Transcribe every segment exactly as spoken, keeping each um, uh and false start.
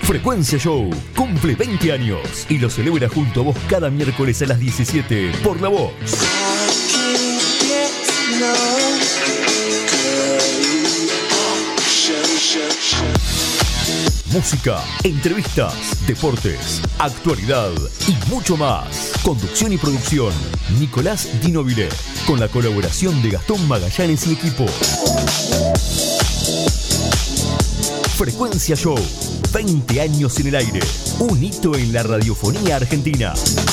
Frecuencia Show cumple veinte años y lo celebra junto a vos cada miércoles a las diecisiete por La Vox. Música, entrevistas, deportes, actualidad y mucho más. Conducción y producción, Nicolás Di Nobile, con la colaboración de Gastón Magallanes y equipo. Frecuencia Show, veinte años en el aire, un hito en la radiofonía argentina.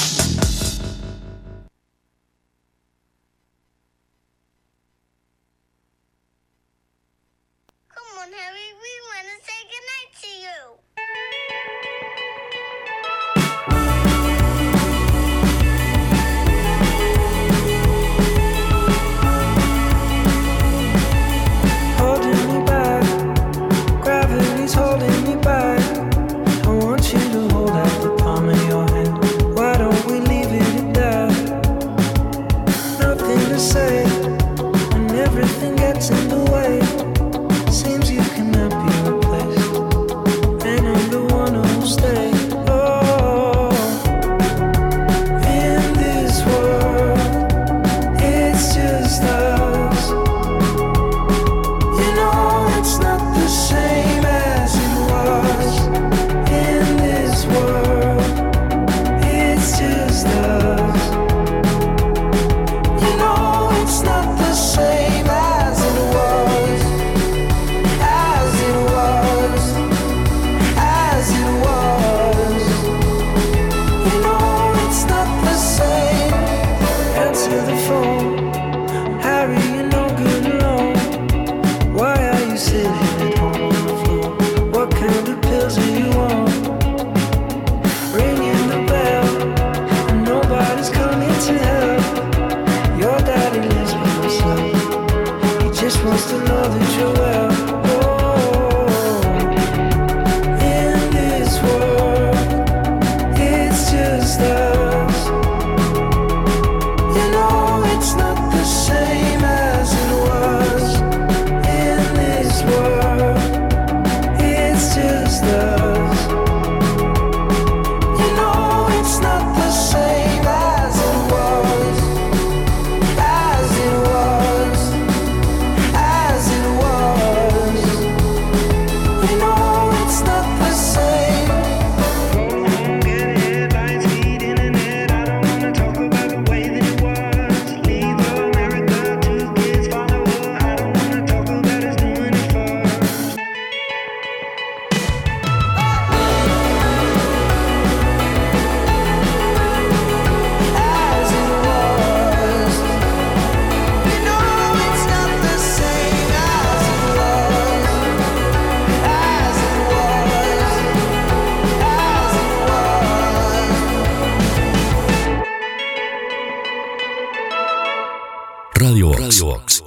Radio Vox.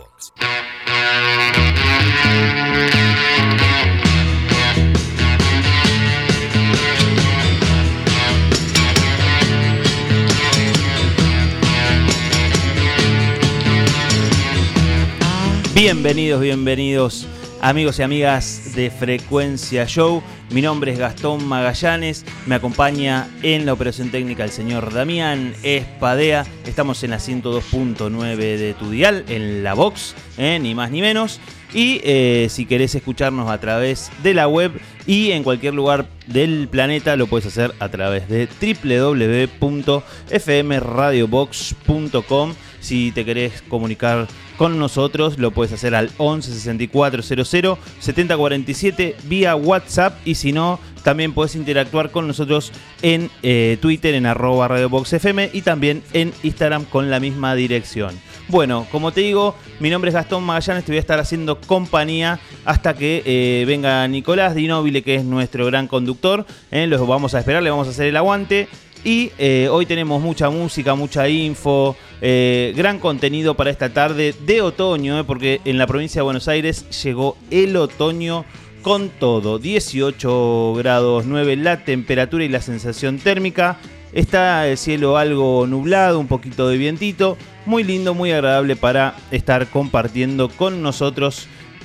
Bienvenidos, bienvenidos amigos y amigas de Frecuencia Show. Mi nombre es Gastón Magallanes, me acompaña en la operación técnica el señor Damián Espadea. Estamos en la ciento dos punto nueve de tu dial, en La Vox, eh, ni más ni menos. Y eh, si querés escucharnos a través de la web y en cualquier lugar del planeta, lo puedes hacer a través de doble u doble u doble u punto f m radio vox punto com. Si te querés comunicar con nosotros, lo puedes hacer al once sesenta y cuatro cero cero setenta cuarenta y siete vía WhatsApp. Y si no, también puedes interactuar con nosotros en eh, Twitter, en arroba Radio Vox F M, y también en Instagram con la misma dirección. Bueno, como te digo, mi nombre es Gastón Magallanes, te voy a estar haciendo compañía hasta que eh, venga Nicolás Di Nobile, que es nuestro gran conductor. Eh, los vamos a esperar, le vamos a hacer el aguante. Y eh, hoy tenemos mucha música, mucha info, eh, gran contenido para esta tarde de otoño, eh, porque en la provincia de Buenos Aires llegó el otoño con todo. dieciocho grados nueve la temperatura y la sensación térmica. Está el cielo algo nublado, un poquito de vientito. Muy lindo, muy agradable para estar compartiendo con nosotros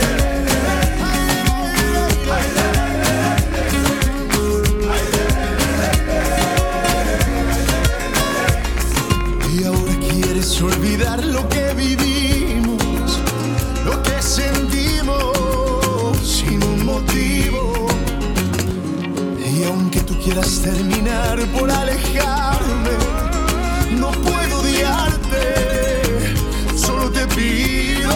Y ahora quieres olvidar lo que vivimos, lo que sentimos sin un motivo. Y aunque tú quieras terminar por alejarme, no puedo odiarte, solo te pido.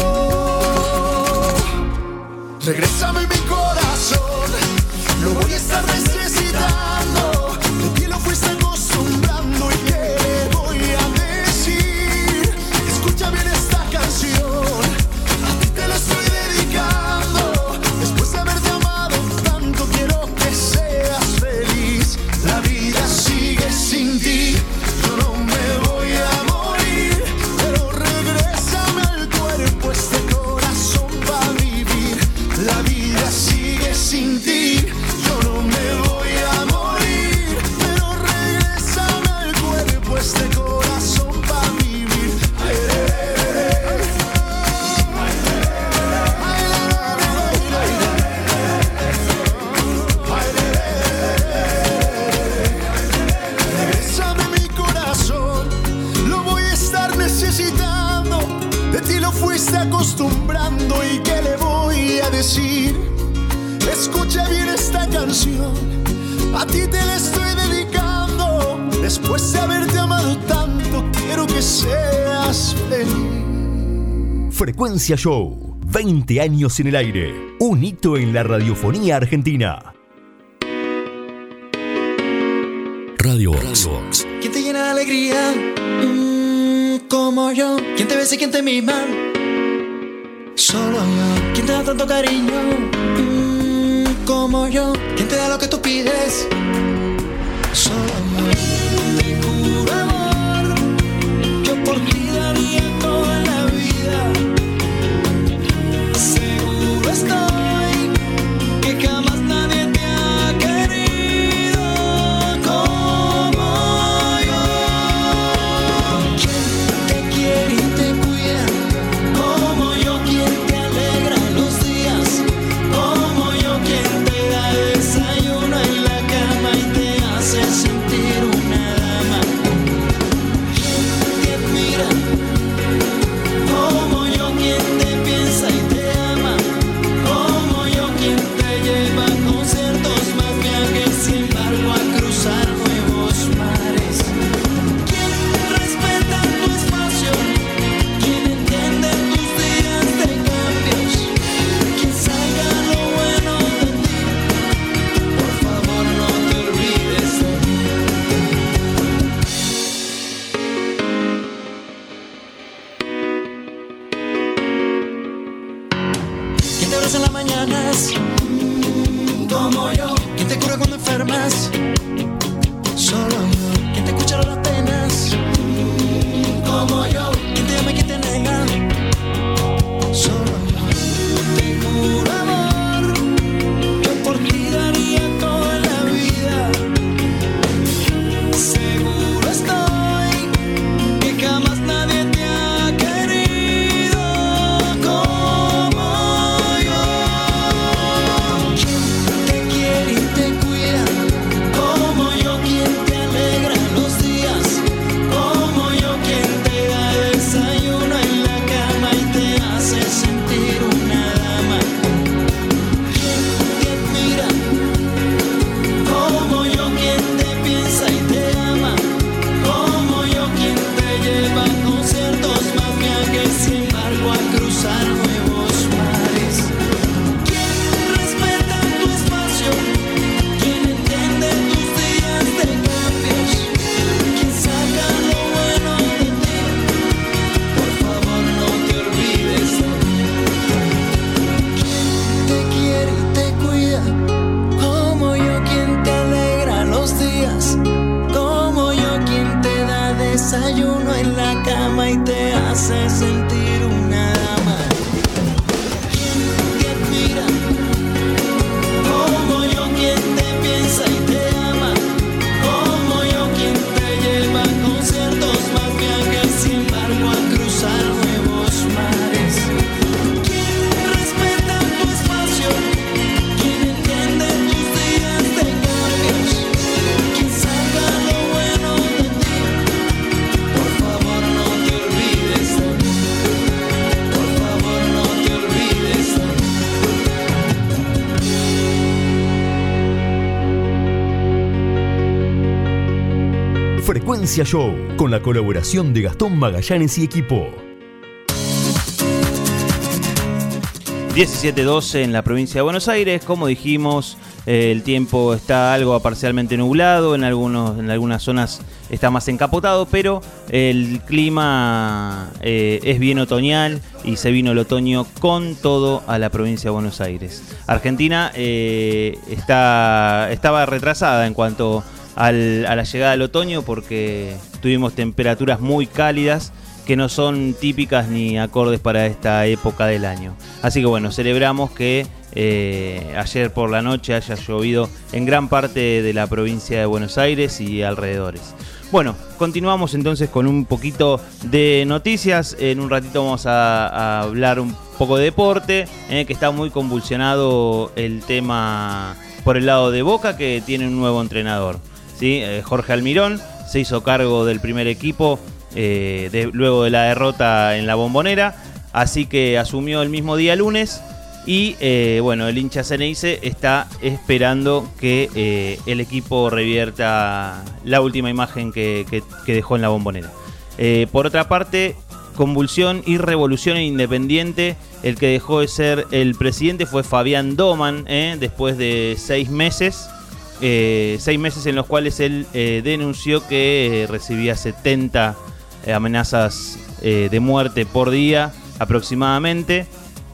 Regrésame mi corazón, lo voy a estar necesitando. De ti lo fuiste acostumbrando y qué le voy a decir. Escucha bien esta canción, a ti te la estoy dedicando. Después de haberte amado tanto quiero que seas feliz. La vida sigue sin ti, yo no me voy a morir, pero regrésame al cuerpo este corazón va a vivir. La vida sigue sin ti, yo no me voy a morir, pero regrésame al cuerpo este corazón va a vivir. Ay, regrésame mi corazón, lo voy a estar necesitando. De ti lo fuiste acostumbrando y qué le voy a decir. Escucha bien esta canción, a ti te la estoy dedicando. Después de haberte amado tanto quiero que seas feliz. Frecuencia Show, veinte años en el aire, un hito en la radiofonía argentina. Radio Box. ¿Quién te llena de alegría? Mm, como yo. ¿Quién te besa y quién te mima? Solo yo. ¿Quién te da tanto cariño? Mm, como yo. ¿Quién te da lo que tú pides? Solo yo. Te juro amor, yo por ti daría toda la vida. Seguro estoy que jamás nadie te ha querido como yo. ¿Quién te quiere y te cuida como yo? ¿Quién te alegra los días como yo? ¿Quién te da desayuno en la cama y te hace sentir una dama? ¿Quién te admira como yo? amas, mm, como yo. ¿Quién te cura cuando enfermas? Solo yo. ¿Quién te escucha las penas? Mm, como yo. ¿Quién te ama y quién te nega? Solo yo. Te juro amor, yo por ti daría toda la vida. Seguro estoy que jamás nadie te ha querido como yo. Quien te quiere y te cuida como yo, quien te alegra los días como yo, quien te da desayuno en la cama y te hace sentir una dama. Quien te admira como yo, quien te piensa y te ama como yo, quien te lleva a conciertos, más viajes, sin embargo a cruzar nuevos mares. Quien respeta tu espacio, quien entiende tus días de cambios, quien saca lo bueno de ti. Por favor no te olvides de mí. Quien te quiere y te cuida como yo, quien te alegra los días como yo, quien te da desayuno en la cama y te hace sentir una dama. Quien te admira como yo, quien te piensa y te ama como yo, quien te lleva a conciertos, más viajes, sin embargo a cruzar nuevos mares. Quien respeta tu espacio, quien entiende tus días de cambios, quien saca lo bueno de ti. Por favor no te olvides de mí. Por favor no te olvides de mí. Frecuencia Show, con la colaboración de Gastón Magallanes y equipo. diecisiete doce en la provincia de Buenos Aires. Como dijimos, eh, el tiempo está algo parcialmente nublado, en, algunos, en algunas zonas está más encapotado, pero el clima eh, es bien otoñal y se vino el otoño con todo a la provincia de Buenos Aires. Argentina eh, está, estaba retrasada en cuanto al, a la llegada del otoño porque tuvimos temperaturas muy cálidas que no son típicas ni acordes para esta época del año. Así que bueno, celebramos que eh, ayer por la noche haya llovido en gran parte de la provincia de Buenos Aires y alrededores. Bueno, continuamos entonces con un poquito de noticias. En un ratito vamos a, a hablar un poco de deporte, eh, que está muy convulsionado el tema por el lado de Boca, que tiene un nuevo entrenador, ¿sí? Eh, Jorge Almirón se hizo cargo del primer equipo Eh, de, luego de la derrota en la Bombonera, así que asumió el mismo día lunes y eh, bueno, el hincha Ceneice está esperando que eh, el equipo revierta la última imagen que, que, que dejó en la Bombonera. Eh, por otra parte, convulsión y revolución en Independiente, el que dejó de ser el presidente fue Fabián Doman, eh, después de seis meses eh, seis meses en los cuales él eh, denunció que eh, recibía setenta Eh, amenazas eh, de muerte por día aproximadamente.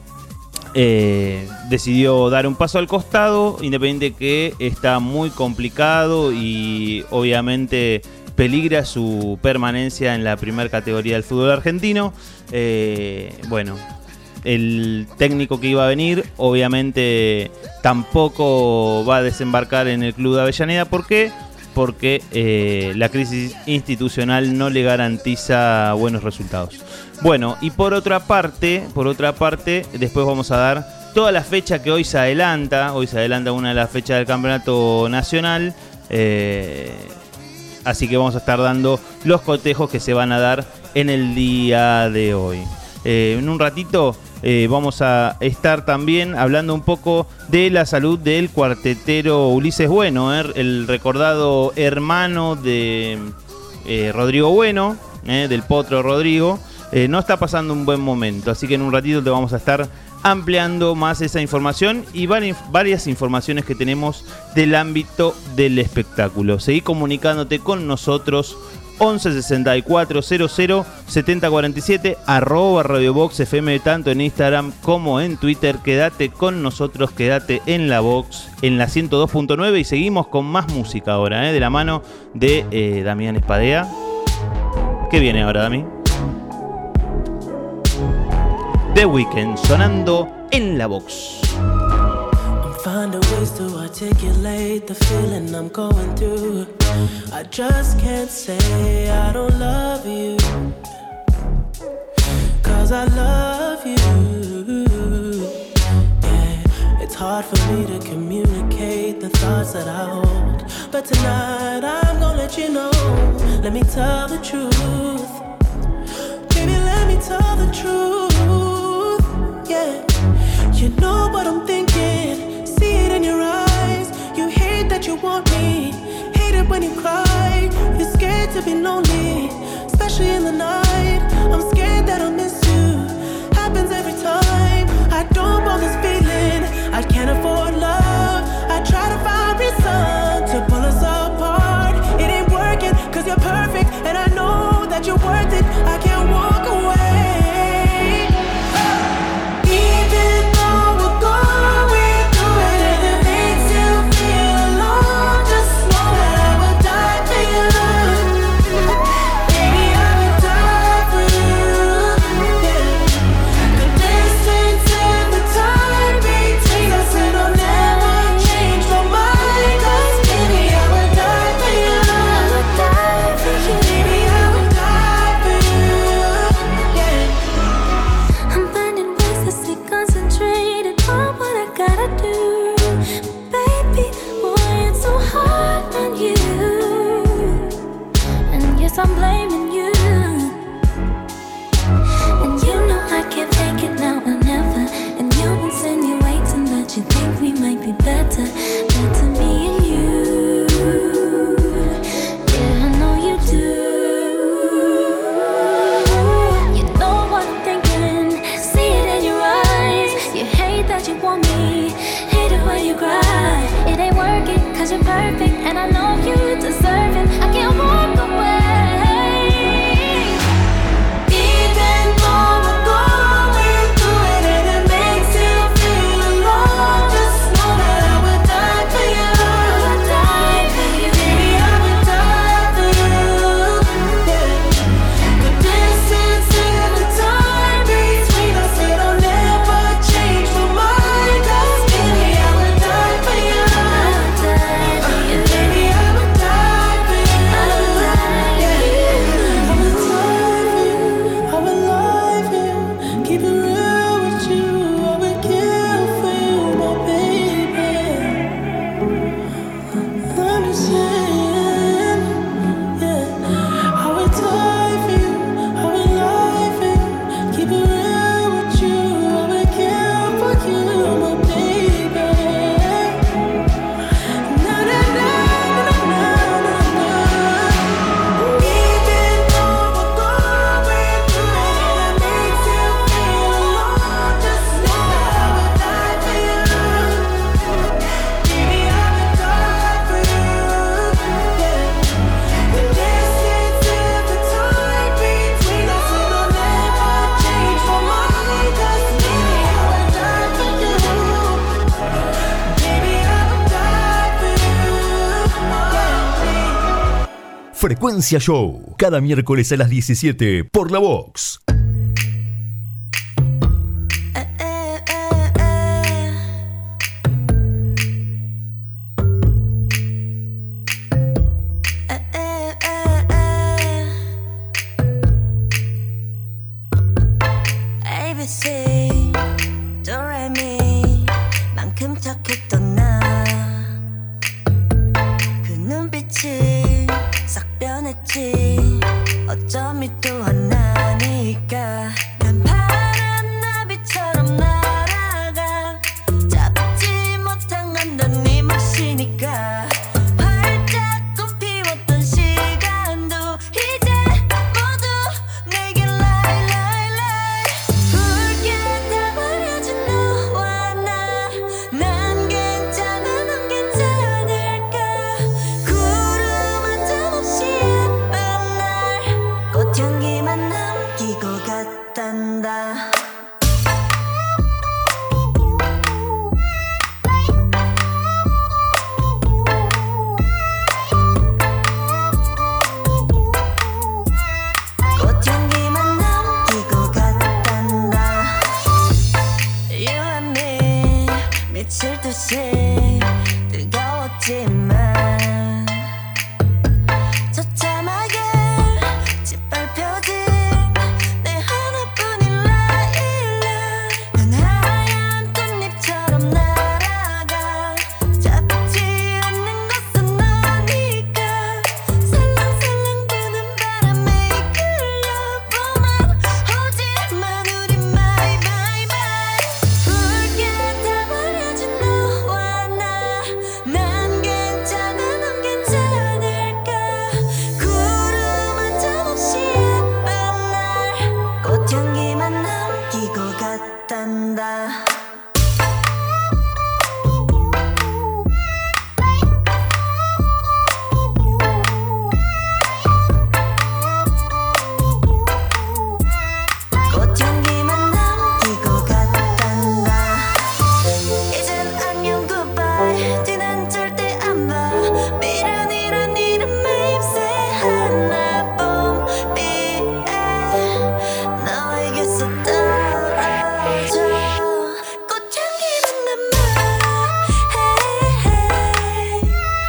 Eh, decidió dar un paso al costado, Independiente que está muy complicado y obviamente peligra su permanencia en la primera categoría del fútbol argentino. Eh, bueno, el técnico que iba a venir obviamente tampoco va a desembarcar en el club de Avellaneda. ¿Por qué? Porque eh, la crisis institucional no le garantiza buenos resultados. Bueno, y por otra parte, por otra parte, después vamos a dar toda la fecha que hoy se adelanta. Hoy se adelanta una de las fechas del campeonato nacional. Eh, así que vamos a estar dando los cotejos que se van a dar en el día de hoy. Eh, en un ratito eh, vamos a estar también hablando un poco de la salud del cuartetero Ulises Bueno, eh, el recordado hermano de eh, Rodrigo Bueno, eh, del Potro Rodrigo. Eh, no está pasando un buen momento, así que en un ratito te vamos a estar ampliando más esa información y varias informaciones que tenemos del ámbito del espectáculo. Seguí comunicándote con nosotros once sesenta y cuatro cero cero setenta cuarenta y siete, arroba Radio Box F M, tanto en Instagram como en Twitter. Quédate con nosotros, quédate en la Box, en la ciento dos punto nueve, y seguimos con más música ahora, ¿eh? De la mano de eh, Damián Espadea. ¿Qué viene ahora, Dami? The Weeknd, sonando en la Box. Finding ways to articulate the feeling I'm going through. I just can't say I don't love you, 'cause I love you. Yeah, it's hard for me to communicate the thoughts that I hold, but tonight I'm gonna let you know. Let me tell the truth. Baby, let me tell the truth. Yeah, you know what I'm thinking. See it in your eyes. You hate that you want me. Hate it when you cry. You're scared to be lonely, especially in the night. I'm scared that I'll miss you. Happens every time. I don't want this feeling. I can't afford love. I try to find reason to pull us apart. It ain't working, 'cause you're perfect, and I know that you're worth it. I can't walk away. Even though we're going through it and it makes you feel alone, just know that I would die for you. Baby, I would die for you. Yeah. The distance and the time between us, it'll never change my mind. 'Cause baby, I would die for you. I would die for you. Baby, I would die for you. Yeah. I'm finding ways to stay concentrated on what I gotta do. Baby, boy, it's so hard on you. And yes, I'm blaming you. And you know I can't take it now or never. And you insinuating that you think we might be better. Better me and you. Yeah, I know you do. You know what I'm thinking. See it in your eyes. You hate that you want me. Hate it when you cry. It ain't working, 'cause you're perfect, and I know you deserve it. I can't walk away. Even though we're going through it and it makes you feel alone, just know that I would die for you. I would die for you. Baby, I would die for you. Yeah. The distance and the time between us, it'll never change my mind. 'Cause baby, I would die for you. I would die for you. Baby, I would die for you. I would die for you. I would die for you. I would lie for you. Keep it real with you. I would kill for you, my baby. I'm just saying, yeah. I would die for you. I would lie for you. Keep it real with you. I would kill for you, my baby. Na na na na na na na. Even though we're going through it and it makes you feel alone, just know that I would die for you. Baby, I would die for you. Yeah. The distance and the time between us, it'll never change my mind. 'Cause baby, I would die for you. Baby, I would die for you. Yeah. Frecuencia Show, cada miércoles a las diecisiete por la Box. Eh, eh, eh, eh. Eh, eh, eh, eh. A B C Do Re Mi 만큼 착했던 나 그 눈빛이 싹 변했지. 어쩜 또 하나니까 난 파란 나비처럼 날아가. 잡지 못한 건 넌 네 몫이니까. 활짝 꽃피웠던 시간도 이제 모두 내게 lie lie lie. 붉게 다 버려진 너와 나. 난 괜찮아 넌 괜찮을까. 구름 한 점 없이 예쁜 나. 곁에 뜨거웠지만 처참하게 짓밟혀진 내 하나뿐인 라일락 난 하얀 꽃잎처럼 날아가 잡지 않는 것은 너니까 살랑살랑 부는 바람에 이끌려보만 오지만 우리 마이 마이 마이 붉게 타버려진 너와 나 난 괜찮아 넌 괜찮을까 구름 한 점 없이 예쁜 날 꽃향기만 남기고 갔단다 꽃향기만 남기고 갔단다 이젠 안녕 굿바이 뒤는 절대 안봐 미련이란 이름에 입새 하나 봄비에 너에게서 떨어져 꽃향기만 남아 헤이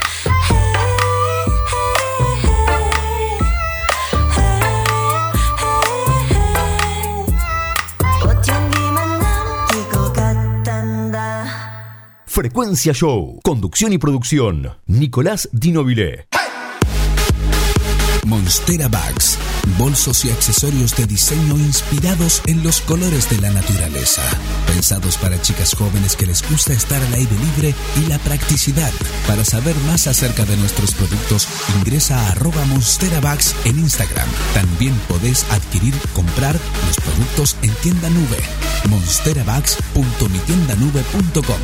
꽃향기만 남기고 갔단다 Frecuencia Show. Conducción y producción. Nicolás Di Nobile. Monstera Bags, bolsos y accesorios de diseño inspirados en los colores de la naturaleza, pensados para chicas jóvenes que les gusta estar al aire libre y la practicidad. Para saber más acerca de nuestros productos, ingresa a arroba Monstera Bags en Instagram. También podés adquirir, comprar los productos en tienda nube, monsterabags punto mi tienda nube punto com.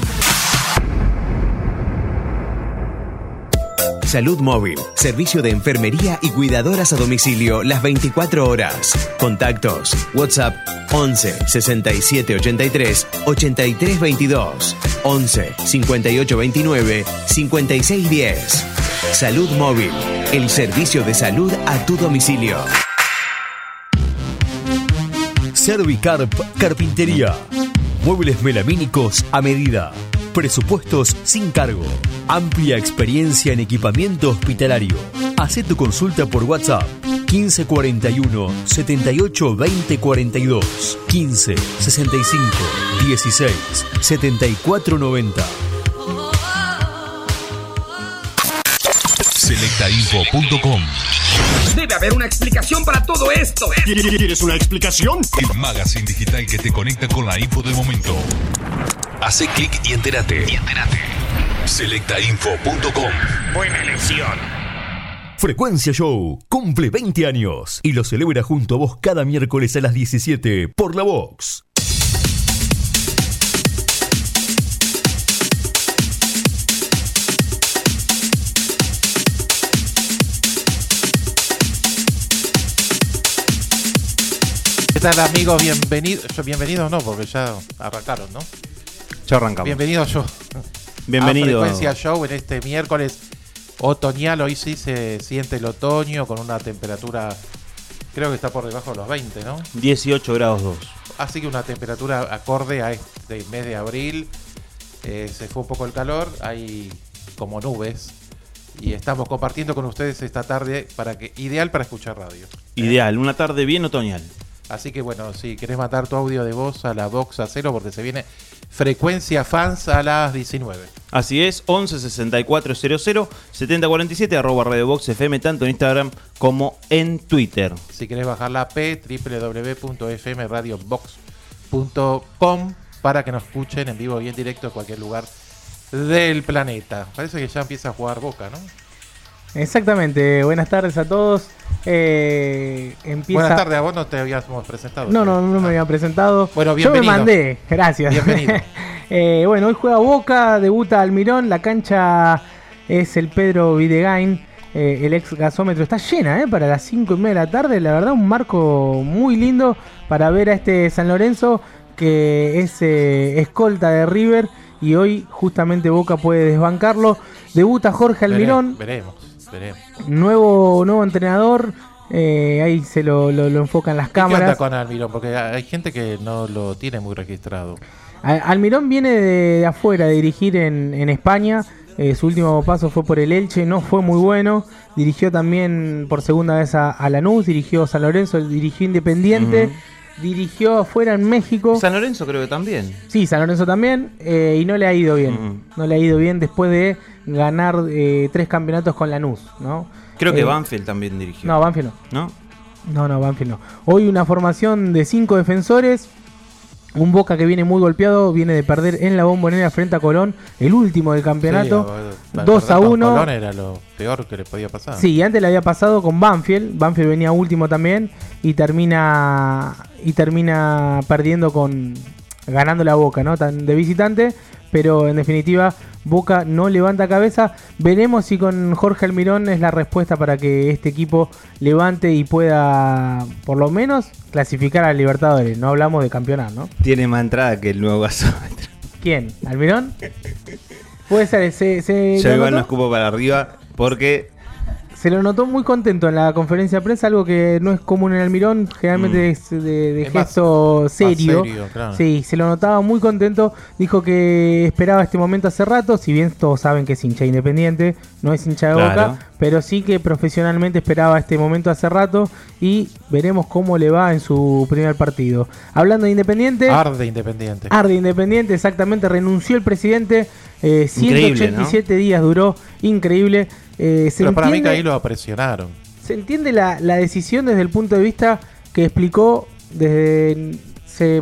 Salud Móvil, servicio de enfermería y cuidadoras a domicilio las veinticuatro horas. Contactos: WhatsApp once sesenta y siete ochenta y tres ochenta y tres veintidós, once cincuenta y ocho veintinueve cincuenta y seis diez. Salud Móvil, el servicio de salud a tu domicilio. Servicarp Carpintería. Muebles melamínicos a medida. Presupuestos sin cargo. Amplia experiencia en equipamiento hospitalario. Hacé tu consulta por WhatsApp quince cuarenta y uno setenta y ocho veinte cuarenta y dos, quince sesenta y cinco dieciséis setenta y cuatro noventa. selecta info punto com. Debe haber una explicación para todo esto. ¿Quieres una explicación? El magazine digital que te conecta con la info del momento. Hace clic y entérate. Y entérate. selecta info punto com. Buena elección. Frecuencia Show cumple veinte años y lo celebra junto a vos cada miércoles a las diecisiete por La Vox. ¿Qué tal, amigos? Bienvenidos. Bienvenidos no, porque ya arrancaron, ¿no? Ya arrancamos. Bienvenidos yo. Bienvenido. A Frecuencia Show en este miércoles otoñal. Hoy sí se siente el otoño con una temperatura, creo que está por debajo de los veinte, ¿no? dieciocho grados dos. Así que una temperatura acorde a este mes de abril. Eh, se fue un poco el calor, hay como nubes. Y estamos compartiendo con ustedes esta tarde para que ideal para escuchar radio. Ideal, una tarde bien otoñal. Así que bueno, si querés mandar tu audio de voz a la Vox a cero, porque se viene Frecuencia Fans a las diecinueve. Así es, once sesenta y cuatro cero cero setenta cuarenta y siete, arroba Radio Vox F M, tanto en Instagram como en Twitter. Si querés bajar la app, doble u doble u doble u punto f m radio box punto com, para que nos escuchen en vivo y en directo en cualquier lugar del planeta. Parece que ya empieza a jugar Boca, ¿no? Exactamente, buenas tardes a todos. Eh, empieza... Buenas tardes, a vos no te habíamos presentado. No, no, no me había presentado. Bueno, bienvenido. Yo me mandé, gracias. Bienvenido. eh, bueno, hoy juega Boca, debuta Almirón, la cancha es el Pedro Videgain, eh, el ex gasómetro. Está llena, eh, para las cinco y media de la tarde, la verdad un marco muy lindo para ver a este San Lorenzo que es eh, escolta de River y hoy justamente Boca puede desbancarlo. Debuta Jorge Almirón. Veremos. Veremos. Nuevo, nuevo entrenador, eh, ahí se lo, lo, lo enfocan las cámaras. ¿Qué onda con Almirón? Porque hay gente que no lo tiene muy registrado. A- Almirón viene de, de afuera de dirigir en, en España. Eh, su último paso fue por el Elche, no fue muy bueno. Dirigió también por segunda vez a, a Lanús, dirigió San Lorenzo, dirigió Independiente, uh-huh. dirigió afuera en México. San Lorenzo creo que también. Sí, San Lorenzo también, eh, y no le ha ido bien. Uh-huh. No le ha ido bien después de ganar eh, tres campeonatos con Lanús, ¿no? Creo que eh, Banfield también dirigió. No, Banfield no. ¿No? No, no, Banfield no. Hoy una formación de cinco defensores. Un Boca que viene muy golpeado, viene de perder en la Bombonera frente a Colón, el último del campeonato, sí, dos a uno. Colón era lo peor que le podía pasar. Sí, antes le había pasado con Banfield, Banfield venía último también y termina y termina perdiendo con ganando la Boca, ¿no? Tan de visitante, pero en definitiva Boca no levanta cabeza. Veremos si con Jorge Almirón es la respuesta para que este equipo levante y pueda, por lo menos, clasificar a Libertadores. No hablamos de campeonar, ¿no? Tiene más entrada que el nuevo gasómetro. ¿Quién? ¿Almirón? Puede ser. Se, se Yo igual no escupo para arriba porque... Se lo notó muy contento en la conferencia de prensa, algo que no es común en Almirón, generalmente mm. es de, de es gesto más, serio. Más serio claro. Sí, se lo notaba muy contento, dijo que esperaba este momento hace rato, si bien todos saben que es hincha Independiente, no es hincha de claro. Boca, pero sí que profesionalmente esperaba este momento hace rato y veremos cómo le va en su primer partido. Hablando de Independiente... Arde Independiente. Arde Independiente, exactamente, renunció el presidente, eh, ciento ochenta y siete ¿no? días duró, increíble. Eh, se Pero para entiende, mí que ahí lo presionaron. Se entiende la, la decisión desde el punto de vista que explicó desde se,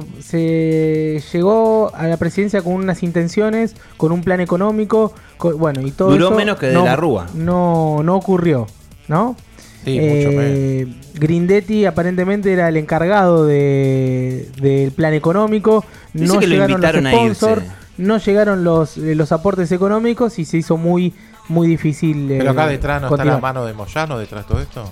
se llegó a la presidencia con unas intenciones, con un plan económico, con, bueno, y todo duró eso menos que de no, la Rúa. No, no ocurrió, ¿no? Sí, eh, mucho menos. Grindetti aparentemente era el encargado de, del plan económico. Dice no que llegaron lo los sponsors, no llegaron los, los aportes económicos y se hizo muy muy difícil. Pero acá detrás no continuar. está la mano de Moyano detrás de todo esto.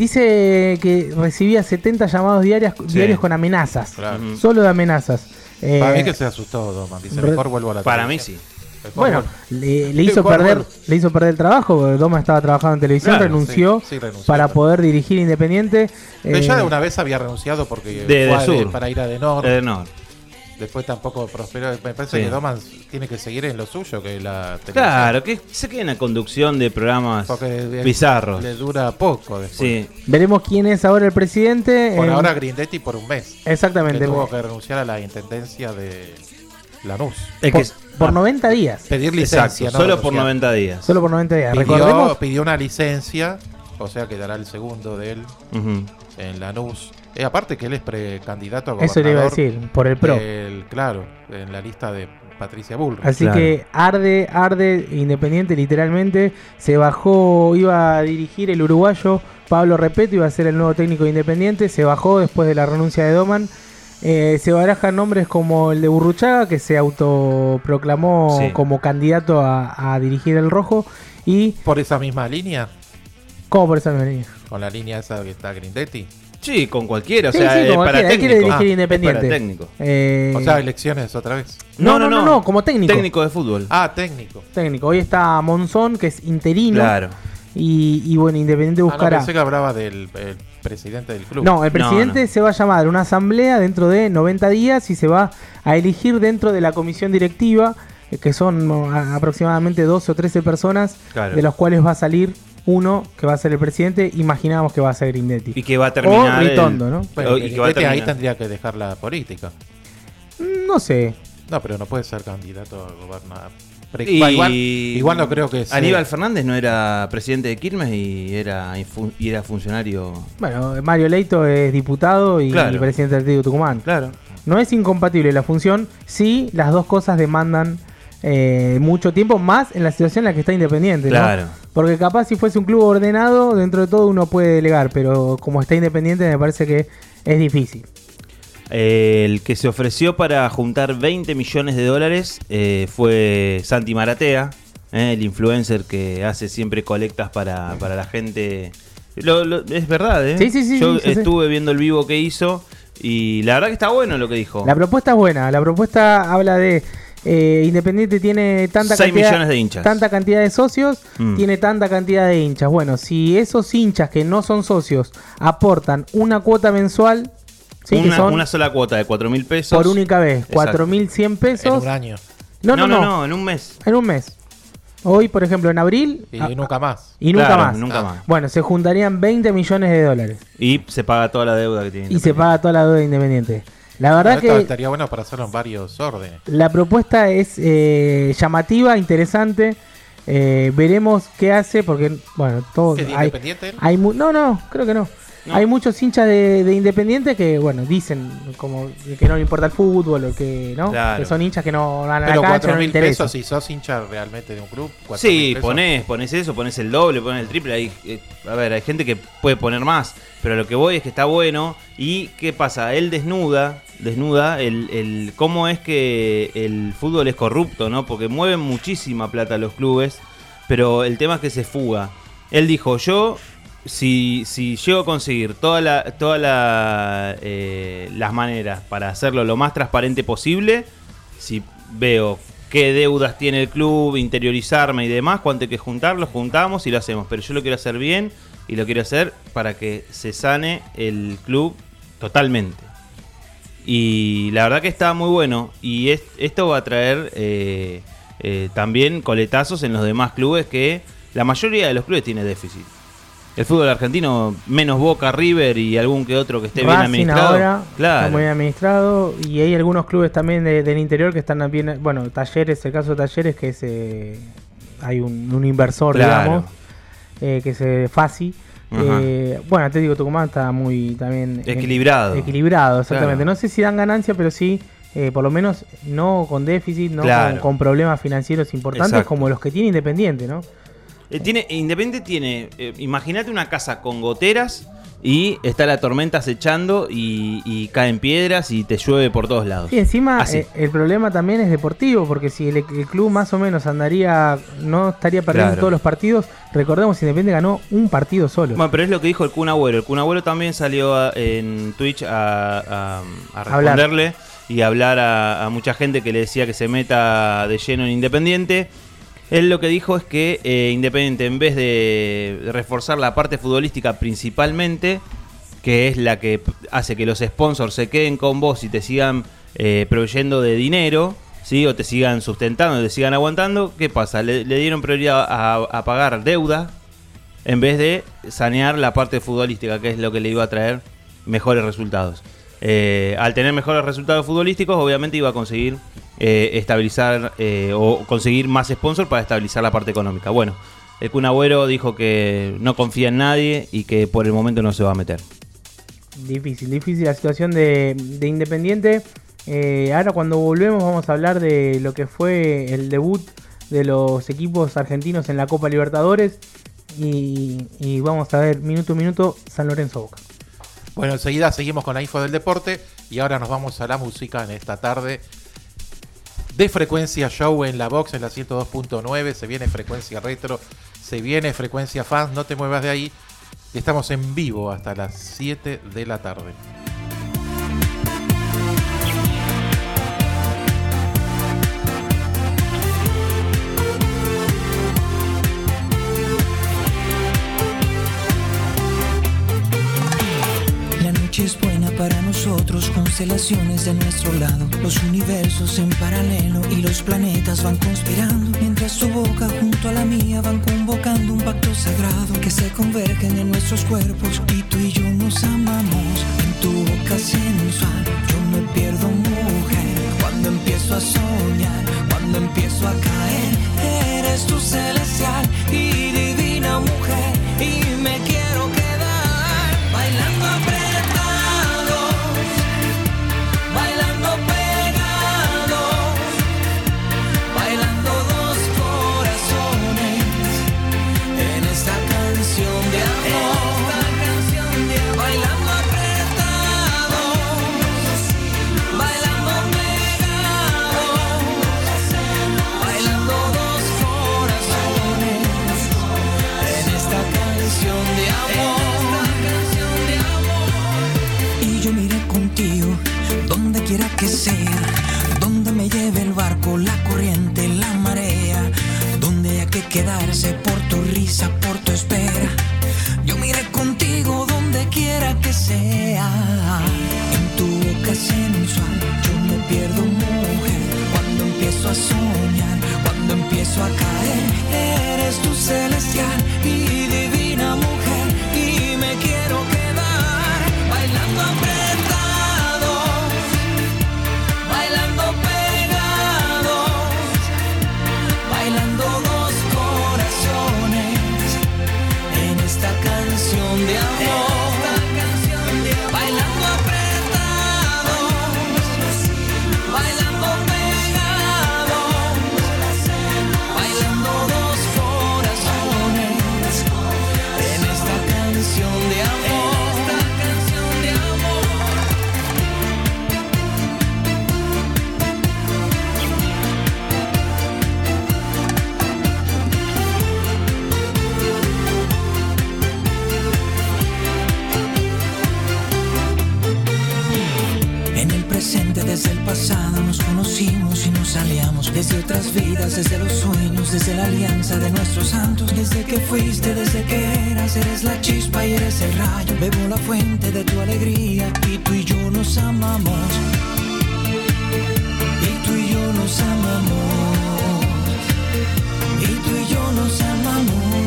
Dice que recibía setenta llamados diarios, sí. diarios con amenazas. Claro. Solo de amenazas. Para eh, mí que se asustó Doman. Dice, mejor vuelvo a la Para mí sí. Bueno, le, le hizo perder le hizo perder el trabajo. Doma estaba trabajando en televisión, claro, renunció, sí, sí, renunció para también. poder dirigir Independiente. Pero eh, ya de una vez había renunciado porque de, fue de de, sur. para ir a Denor. De Denor. Después tampoco prosperó. Me parece sí. que Doman tiene que seguir en lo suyo, que la televisión. Claro, que se quede en la conducción de programas bizarros. Le dura poco después. Sí. Veremos quién es ahora el presidente. Por eh, ahora Grindetti por un mes. Exactamente. Que tuvo que renunciar a la intendencia de Lanús. Es por, que, por noventa días. Pedir licencia. Exacto, no solo por noventa días. Solo por noventa días. Pidió, Recordemos. pidió una licencia, o sea que dará el segundo de él uh-huh. en Lanús. Eh, aparte que él es precandidato a gobernador. Eso le iba a decir, por el P R O. El, claro, en la lista de Patricia Bullrich. Así claro. que arde, arde Independiente literalmente. Se bajó, iba a dirigir el uruguayo Pablo Repeto, iba a ser el nuevo técnico de Independiente. Se bajó después de la renuncia de Doman. Eh, se barajan nombres como el de Burruchaga, que se autoproclamó sí. como candidato a, a dirigir el Rojo. Y ¿por esa misma línea? ¿Cómo por esa misma línea? ¿Con la línea esa que está Grindetti? Sí, con cualquiera, o sí, sea, sí, es para cualquiera. técnico. Él quiere dirigir ah, Independiente. Es para técnico. Eh... O sea, elecciones otra vez. No no no, no, no, como técnico. Técnico de fútbol. Ah, técnico. Técnico. Hoy está Monzón, que es interino. Claro. Y, y bueno, Independiente buscará. Ah, no, pensé que hablaba del el presidente del club. No, el presidente no, no. se va a llamar una asamblea dentro de noventa días y se va a elegir dentro de la comisión directiva, que son aproximadamente doce o trece personas, claro. de los cuales va a salir uno que va a ser el presidente. Imaginamos que va a ser Grindetti. Y que va a terminar. O Ritondo, el... ¿no? Bueno, y que va a terminar. Ahí tendría que dejar la política. No sé. No, pero no puede ser candidato a gobernar. Y... Igual, igual no creo que sea. Aníbal Fernández no era presidente de Quilmes y era, y era funcionario. Bueno, Mario Leito es diputado y claro. presidente del Atlético Tucumán. Claro. No es incompatible la función, sí, las dos cosas demandan eh, mucho tiempo, más en la situación en la que está Independiente, claro. ¿no? Porque capaz si fuese un club ordenado, dentro de todo uno puede delegar, pero como está Independiente me parece que es difícil. El que se ofreció para juntar veinte millones de dólares eh, fue Santi Maratea, eh, el influencer que hace siempre colectas para, para la gente. Lo, lo, es verdad, ¿eh? Sí, sí, sí. Yo sí, estuve sí. viendo el vivo que hizo y la verdad que está bueno lo que dijo. La propuesta es buena. La propuesta habla de eh, Independiente tiene tanta seis cantidad, millones de hinchas. Tanta cantidad de socios, mm. tiene tanta cantidad de hinchas. Bueno, si esos hinchas que no son socios aportan una cuota mensual, Sí, que una, son una sola cuota de cuatro mil pesos. por única vez, Exacto. cuatro mil cien pesos. En un año. No, no, no, no, no, en un mes. En un mes. Hoy, por ejemplo, en abril. Y ah, nunca más. Y nunca Claro, más. nunca Ah. más. Bueno, se juntarían veinte millones de dólares. Y se paga toda la deuda que tiene. Y se paga toda la deuda de Independiente. La verdad Esto que estaría bueno para hacerlo en varios órdenes. la propuesta es eh, llamativa, interesante. Eh, veremos qué hace, porque, bueno, todo. ¿Qué, de hay, Independiente él? hay mu- No, no, creo que no. No. Hay muchos hinchas de, de Independiente que, bueno, dicen como que no le importa el fútbol o que, ¿no? Claro. Que son hinchas que no van a la Pero cancha, cuatro no les mil interesa. pesos, si sos hincha realmente de un club. cuatro Sí, mil pesos. ponés, ponés eso, ponés el doble, ponés el triple. Hay, eh, a ver, hay gente que puede poner más, pero lo que voy es que está bueno. ¿Y qué pasa? Él desnuda, desnuda el, el cómo es que el fútbol es corrupto, ¿no? Porque mueven muchísima plata los clubes, pero el tema es que se fuga. Él dijo, yo, si, si llego a conseguir todas la, toda la, eh, las maneras para hacerlo lo más transparente posible, si veo qué deudas tiene el club, interiorizarme y demás, cuánto hay que juntar, lo juntamos y lo hacemos. Pero yo lo quiero hacer bien y lo quiero hacer para que se sane el club totalmente. Y la verdad que está muy bueno. Y es, esto va a traer eh, eh, también coletazos en los demás clubes, que la mayoría de los clubes tiene déficit. El fútbol argentino, menos Boca, River y algún que otro que esté bien Racing administrado. ahora Claro. está muy bien administrado, y hay algunos clubes también de- del interior que están bien, bueno, Talleres, el caso de Talleres, que es eh, hay un, un inversor, Claro. digamos, eh, que es eh, Fasi. Ajá. Eh, bueno, Atlético Tucumán está muy también eh, Equilibrado. equilibrado, exactamente. Claro. No sé si dan ganancia, pero sí, eh, por lo menos no con déficit, no Claro. con, con problemas financieros importantes Exacto. como los que tiene Independiente, ¿no? Eh, tiene, Independiente tiene, eh, imagínate una casa con goteras y está la tormenta acechando y, y caen piedras y te llueve por todos lados. Sí, encima Así. eh, el problema también es deportivo, porque si el, el club más o menos andaría, no estaría perdiendo Claro. todos los partidos, recordemos, Independiente ganó un partido solo. Bueno, pero es lo que dijo el Kun Agüero. El Kun Agüero también salió a- en Twitch a, a- a Hablar. responderle y a hablar a, a mucha gente que le decía que se meta de lleno en Independiente. Él lo que dijo es que eh, Independiente, en vez de reforzar la parte futbolística principalmente, que es la que p- hace que los sponsors se queden con vos y te sigan eh, proveyendo de dinero, ¿sí? O te sigan sustentando, te sigan aguantando, ¿qué pasa? Le, le dieron prioridad a, a pagar deuda en vez de sanear la parte futbolística, que es lo que le iba a traer mejores resultados. Eh, al tener mejores resultados futbolísticos, obviamente iba a conseguir eh, estabilizar eh, o conseguir más sponsor para estabilizar la parte económica. Bueno, el Kun Agüero dijo que no confía en nadie y que por el momento no se va a meter. Difícil, difícil la situación de, de Independiente. Eh, ahora cuando volvemos vamos a hablar de lo que fue el debut de los equipos argentinos en la Copa Libertadores y, y vamos a ver minuto a minuto San Lorenzo Boca. Bueno, enseguida seguimos con la info del deporte y ahora nos vamos a la música en esta tarde de Frecuencia Show en la Box en la ciento dos punto nueve. Se viene Frecuencia Retro, se viene Frecuencia Fans, no te muevas de ahí. Estamos en vivo hasta las siete de la tarde. La noche es buena para nosotros, constelaciones de nuestro lado, los universos en paralelo y los planetas van conspirando, mientras tu boca junto a la mía van convocando un pacto sagrado, que se convergen en nuestros cuerpos y tú y yo nos amamos. En tu boca sensual yo me pierdo, mujer, cuando empiezo a soñar, cuando empiezo a caer, eres tu celestial y divina mujer y me quiero quedar bailando apretados, bailando pegados, bailando dos corazones en esta canción de amor, bailando apretados, bailando pegados, bailando dos corazones en esta canción de amor. Y yo miré contigo, donde quiera que sea, donde me lleve el barco, la corriente, la marea, donde haya que quedarse por tu risa, por tu espera. Yo miré contigo donde quiera que sea. En tu empiezo a caer. Eres tu celestial y divina mujer y me quiero quedar bailando apretados, bailando pegados, bailando dos corazones en esta canción de amor. Bailando apretados, bailando pegados, bailando dos corazones en esta canción de amor, esta canción de amor. En el presente, desde el pasado, nos conocimos y nos aliamos. Desde otras vidas, desde los sueños, desde la alianza de nuestros santos. Desde que fuiste, desde que eras, eres la chispa y eres el rayo. Bebo la fuente de tu alegría y tú y yo nos amamos. Y tú y yo nos amamos. Y tú y yo nos amamos.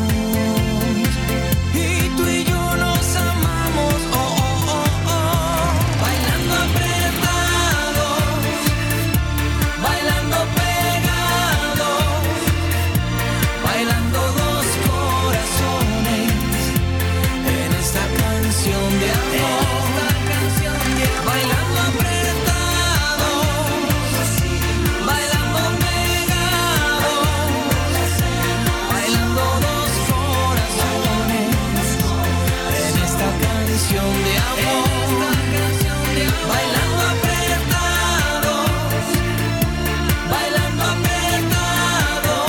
Y tú y yo nos amamos. Oh, oh, oh, oh. Bailando apretados, bailando pegados, bailando dos corazones en esta canción de amor. Bailando apretados, bailando pegados, bailando dos corazones en esta canción de amor. Bailando apretados, bailando apretados,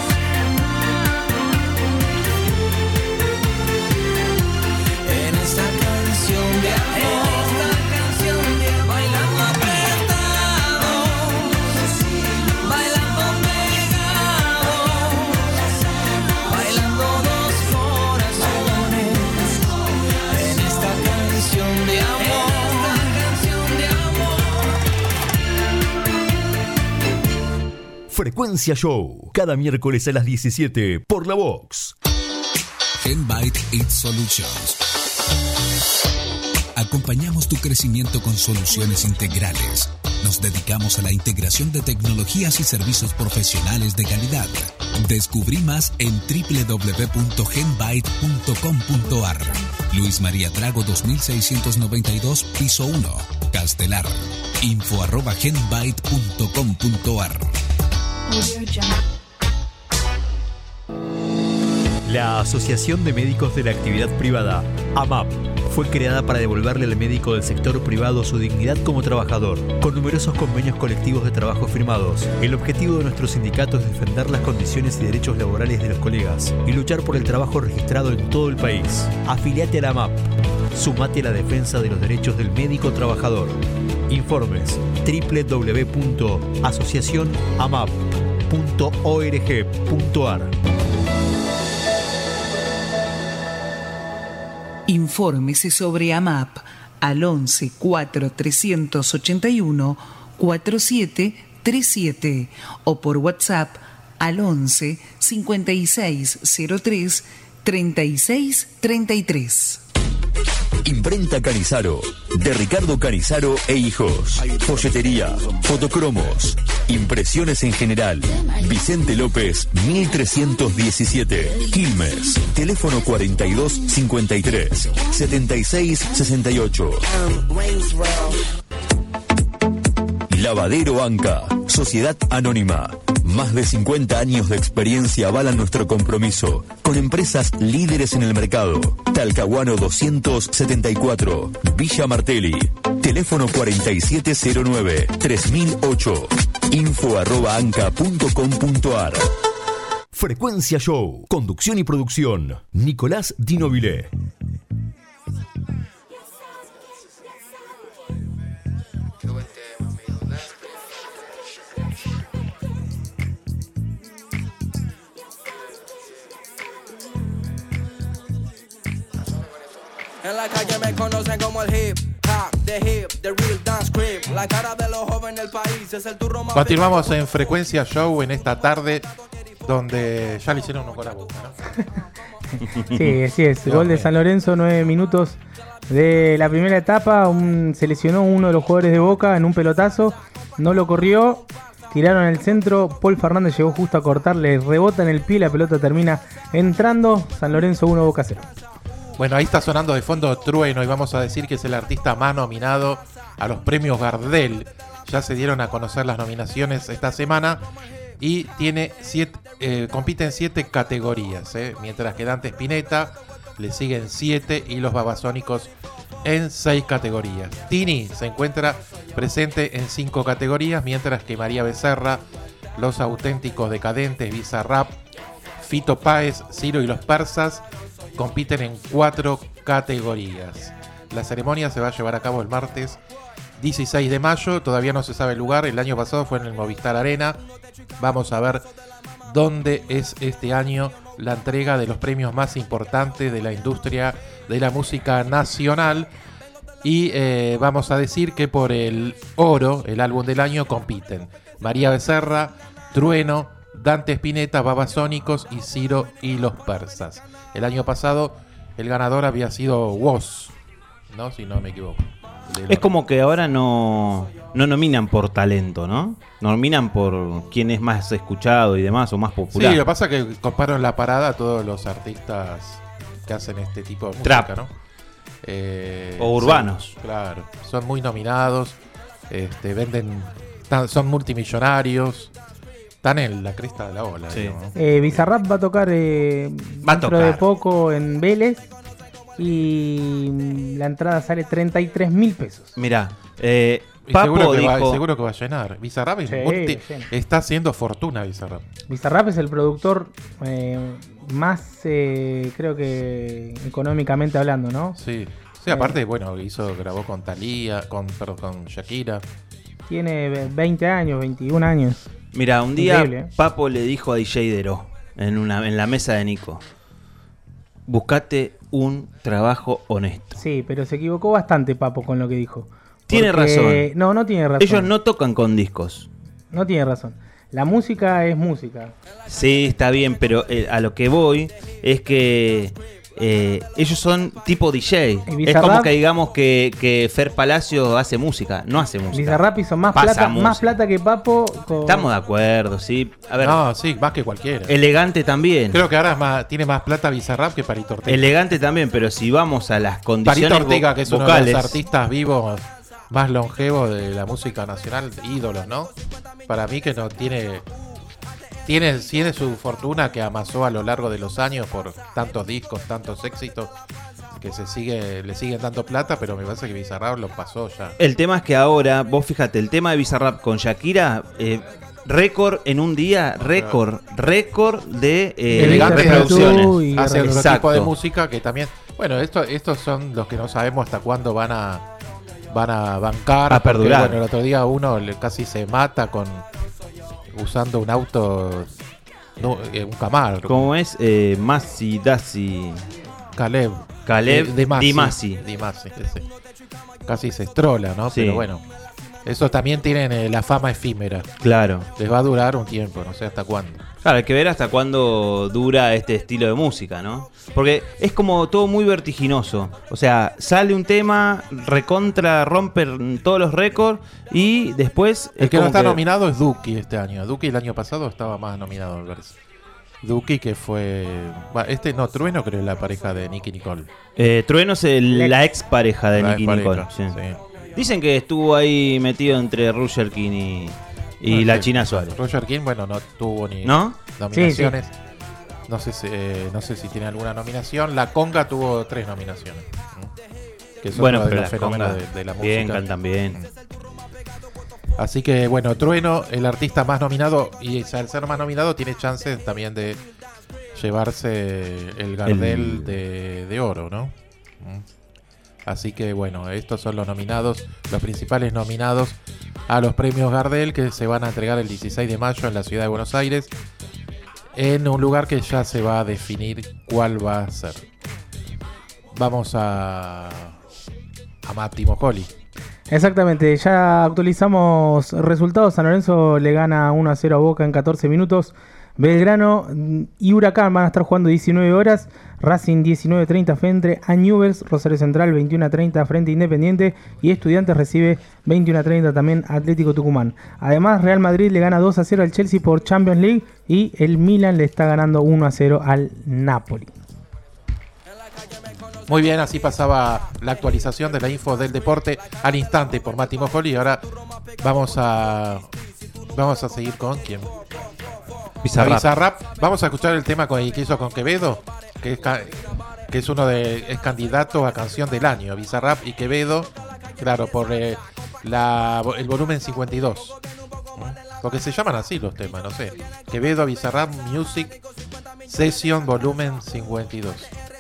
en esta canción de amor. Bailando apretados, bailando pegados, bailando dos corazones en esta canción de amor. Frecuencia Show, cada miércoles a las diecisiete por La Vox. Genbyte It Solutions. Acompañamos tu crecimiento con soluciones integrales. Nos dedicamos a la integración de tecnologías y servicios profesionales de calidad. Descubrí más en doble u doble u doble u punto genbyte punto com punto a r. Luis María Drago dos mil seiscientos noventa y dos, piso uno, Castelar. Info arroba genbyte punto com punto a r. La Asociación de Médicos de la Actividad Privada, A M A P, fue creada para devolverle al médico del sector privado su dignidad como trabajador, con numerosos convenios colectivos de trabajo firmados. El objetivo de nuestro sindicato es defender las condiciones y derechos laborales de los colegas y luchar por el trabajo registrado en todo el país. Afiliate a la A M A P. Sumate a la defensa de los derechos del médico trabajador. Informes doble u doble u doble u punto asociación amap punto org punto a r. Infórmese sobre A M A P al once cuatro trescientos ochenta y uno cuarenta y siete treinta y siete o por WhatsApp al once cincuenta y seis cero tres treinta y seis treinta y tres. Imprenta Canizaro, de Ricardo Canizaro e Hijos. Folletería, fotocromos, impresiones en general. Vicente López, mil trescientos diecisiete, Quilmes. Teléfono cuarenta y dos cincuenta y tres, setenta y seis sesenta y ocho. Lavadero Anca, Sociedad Anónima. Más de cincuenta años de experiencia avalan nuestro compromiso con empresas líderes en el mercado. Talcahuano doscientos setenta y cuatro, Villa Martelli. Teléfono cuarenta y siete cero nueve, tres mil ocho. Info arroba anca punto com punto a r. Frecuencia Show, conducción y producción, Nicolás Dinovile. En la calle me conocen como el hip hop, the hip, the real dance creep. La cara de los jóvenes del país es el turro más. Continuamos en Frecuencia Show en esta tarde donde ya le hicieron un gol a Boca, ¿no? Sí, así es. Gol de San Lorenzo, nueve minutos de la primera etapa. Un, se lesionó uno de los jugadores de Boca en un pelotazo. No lo corrió. Tiraron el centro. Paul Fernández llegó justo a cortarle. Rebota en el pie. La pelota termina entrando. San Lorenzo uno, Boca cero. Bueno, ahí está sonando de fondo Trueno y vamos a decir que es el artista más nominado a los premios Gardel. Ya se dieron a conocer las nominaciones esta semana y tiene siete, eh, compite en siete categorías, eh, mientras que Dante Spinetta le siguen siete y los Babasónicos en seis categorías. Tini se encuentra presente en cinco categorías, mientras que María Becerra, Los Auténticos Decadentes, Bizarrap, Fito Páez, Ciro y los Persas compiten en cuatro categorías. La ceremonia se va a llevar a cabo el martes dieciséis de mayo, todavía no se sabe el lugar, el año pasado fue en el Movistar Arena. Vamos a ver dónde es este año la entrega de los premios más importantes de la industria de la música nacional. Y eh, vamos a decir que por el oro, el álbum del año, compiten María Becerra, Trueno, Dante Spinetta, Babasónicos y Ciro y los Persas. El año pasado el ganador había sido Woz, ¿no? Si no me equivoco. Es como que ahora no, no nominan por talento, ¿no? Nominan por quién es más escuchado y demás, o más popular. Sí, lo que pasa es que comparan la parada a todos los artistas que hacen este tipo de Trap. música, ¿no? Eh, o urbanos. Sí, claro, son muy nominados, este, venden, tan, son multimillonarios. Están en la cresta de la ola. Sí. Digamos, ¿no? Eh, Bizarrap va a tocar eh, va a dentro tocar. de poco en Vélez y la entrada sale treinta y tres mil pesos. Mirá, eh, Y Papo seguro, que dijo... va, seguro que va a llenar. Bizarrap es Sí, multi- sí. está haciendo fortuna Bizarrap. Bizarrap es el productor eh, más, eh, creo que económicamente hablando, ¿no? Sí. Sí, aparte, bueno, hizo, grabó con Thalía, con, perdón, con Shakira. Tiene veinte años, veintiún años. Mira, un día Increíble, ¿eh? Papo le dijo a D J Dero en, una, en la mesa de Nico: buscate un trabajo honesto. Sí, pero se equivocó bastante Papo con lo que dijo. Tiene Porque- razón. No, no tiene razón. Ellos no tocan con discos. No tiene razón. La música es música. Sí, está bien, pero eh, a lo que voy es que eh, ellos son tipo D J. Es Bizarrap- como que digamos que, que Fer Palacio hace música. No hace música. Bizarrap hizo más Pasa plata, música. más plata que Papo. con- Estamos de acuerdo, sí. A ver, No, sí, más que cualquiera. elegante también. Creo que ahora es más, tiene más plata Bizarrap que Parito Ortega. Elegante también, pero si vamos a las condiciones Parito Ortega, vo- que es uno vocales, de los artistas vivos más longevos de la música nacional, ídolos, ¿no? Para mí que no tiene... Tiene, tiene su fortuna que amasó a lo largo de los años por tantos discos, tantos éxitos, que se sigue, le siguen dando plata, pero me parece que Bizarrap lo pasó ya. El tema es que ahora, vos fíjate, el tema de Bizarrap con Shakira, eh, récord en un día, récord, récord de eh, Elegante reproducciones. hace otro Exacto. tipo de música que también... Bueno, esto, estos son los que no sabemos hasta cuándo van a van a bancar. A porque, perdurar. Bueno, el otro día uno le, casi se mata con usando un auto, no, eh, un Camaro. ¿Cómo es? Eh, Masi, Dasi, Caleb. Caleb, de, de Masi. Dimasi. Dimasi, ese. Casi se estrola, ¿no? Sí. Pero bueno, esos también tienen eh, la fama efímera. Claro. Les va a durar un tiempo, no sé hasta cuándo. Claro, hay que ver hasta cuándo dura este estilo de música, ¿no? Porque es como todo muy vertiginoso. O sea, sale un tema, recontra, rompe todos los récords y después... El es que no como está que- nominado es Duki este año. Duki el año pasado estaba más nominado, me parece. Duki que fue... Bueno, este no, Trueno creo es la pareja de Nicky Nicole. Eh, Trueno es el- la ex pareja de La Nicky expareja, Nicole. sí. sí. Dicen que estuvo ahí metido entre Roger King y, y No la sé. China Suárez. Roger King, bueno, no tuvo ni ¿No? nominaciones. No sé si, eh, no sé si tiene alguna nominación. La Conga tuvo tres nominaciones. ¿Mm? Que es Bueno, otro de pero los la fenómenos Conga de, de la bien, música. cantan bien. Así que bueno, Trueno, el artista más nominado, y al ser más nominado tiene chances también de llevarse el Gardel El- de, de oro, ¿no? Mm. Así que bueno, estos son los nominados, los principales nominados a los premios Gardel que se van a entregar el dieciséis de mayo en la ciudad de Buenos Aires, en un lugar que ya se va a definir cuál va a ser. Vamos a a Mati Mojoli. Exactamente, ya actualizamos resultados. San Lorenzo le gana uno a cero a Boca en catorce minutos. Belgrano y Huracán van a estar jugando diecinueve horas. Racing diecinueve treinta frente a Newell's. Rosario Central veintiuno treinta frente a Independiente. Y Estudiantes recibe veintiuno treinta también Atlético Tucumán. Además, Real Madrid le gana dos a cero al Chelsea por Champions League. Y el Milan le está ganando uno a cero al Napoli. Muy bien, así pasaba la actualización de la info del deporte al instante por Mati Mojoli. Y ahora vamos a vamos a seguir con ¿quién? Bizarrap. Bizarrap. Vamos a escuchar el tema con, que hizo con Quevedo, que es, que es uno de es candidato a canción del año. Bizarrap y Quevedo, claro, por eh, la, el volumen cincuenta y dos. Porque se llaman así los temas, no sé. Quevedo, Bizarrap Music Session volumen cincuenta y dos.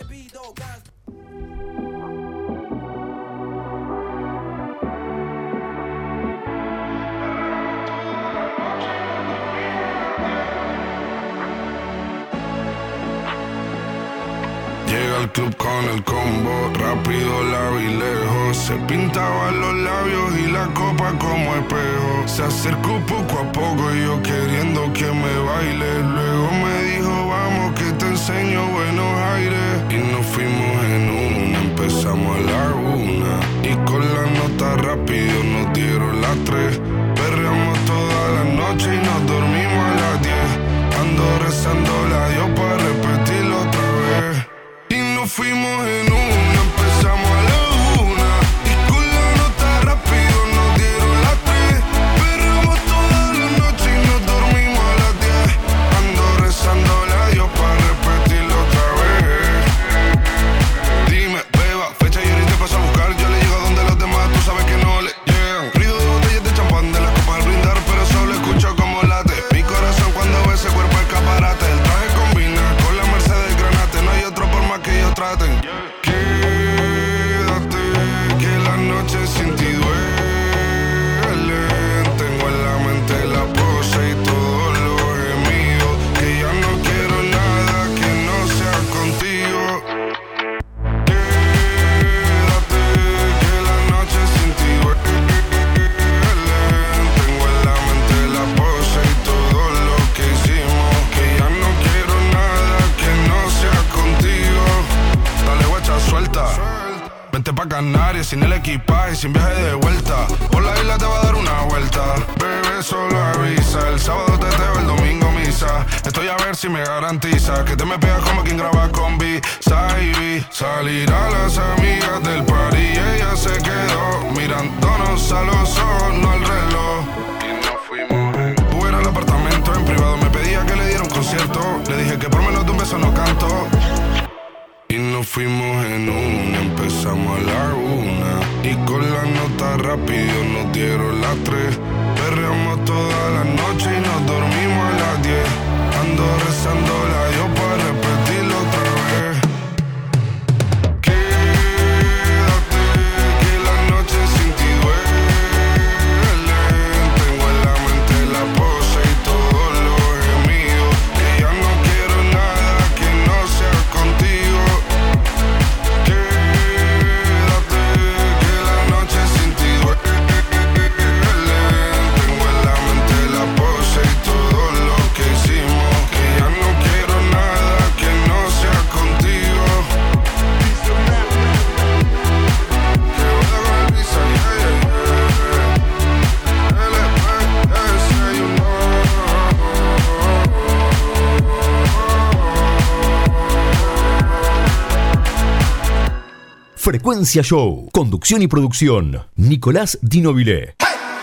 Llega al club con el combo, rápido la vi lejos. Se pintaba los labios y la copa como espejo. Se acercó poco a poco y yo queriendo que me baile. Luego me dijo, vamos que te enseño buenos aires. Y nos fuimos en una, empezamos a la una. Y con la nota rápido nos dieron las tres. Perreamos toda la noche y nos dormimos a las diez. Ando rezando la Dios para repetirlo otra vez. Fuimos en una, empezamos a la una. Y con la nota rápido nos dieron las tres. Perramos toda la noche y nos dormimos a las diez. Ando rezando a Dios para repetirlo otra vez. Dime, beba, fecha y ahorita paso a buscar. Yo le llego a donde los demás, tú sabes que no le llegan. Ruido de botellas de champán, de las copas al brindar, pero solo escucho como late mi corazón cuando ve ese cuerpo escaparate. El traje combina con la Mercedes Granate. No hay otro por más que ellos traten. Quédate, que la noche sin ti duele. Tengo en la mente la pose y todo lo gemido. Que ya no quiero nada que no sea contigo. Quédate, que la noche sin ti duele. Tengo en la mente la pose y todo lo que hicimos. Que ya no quiero nada que no sea contigo. Dale guacha, suelta. Vente pa' Canarias sin el equipaje, sin viaje de vuelta. Por la isla te va a dar una vuelta. Bebé, solo avisa. El sábado teteo, el domingo misa. Estoy a ver si me garantiza que te me pegas como quien graba con B. Saibi. Salir a las amigas del party y ella se quedó mirándonos a los ojos, no al reloj. Y nos fuimos en... Fuera al apartamento en privado, me pedía que le diera un concierto. Le dije que por menos de un beso no canto. Y nos fuimos en una, empezamos a la una. Y con la nota rápido nos dieron las tres. Perreamos toda la noche y nos dormimos a las diez. Ando rezando la Dios para repetirlo otra vez. Quédate, que la noche sin ti duele. Tengo en la mente la pose y todo lo gemido. Que ya no quiero nada que no sea contigo. Quédate, que la noche sin ti duele. Tengo en la mente la pose y todo lo que hicimos. Que ya no quiero nada que no sea contigo. Frecuencia Show. Conducción y producción. Nicolás Dinobile.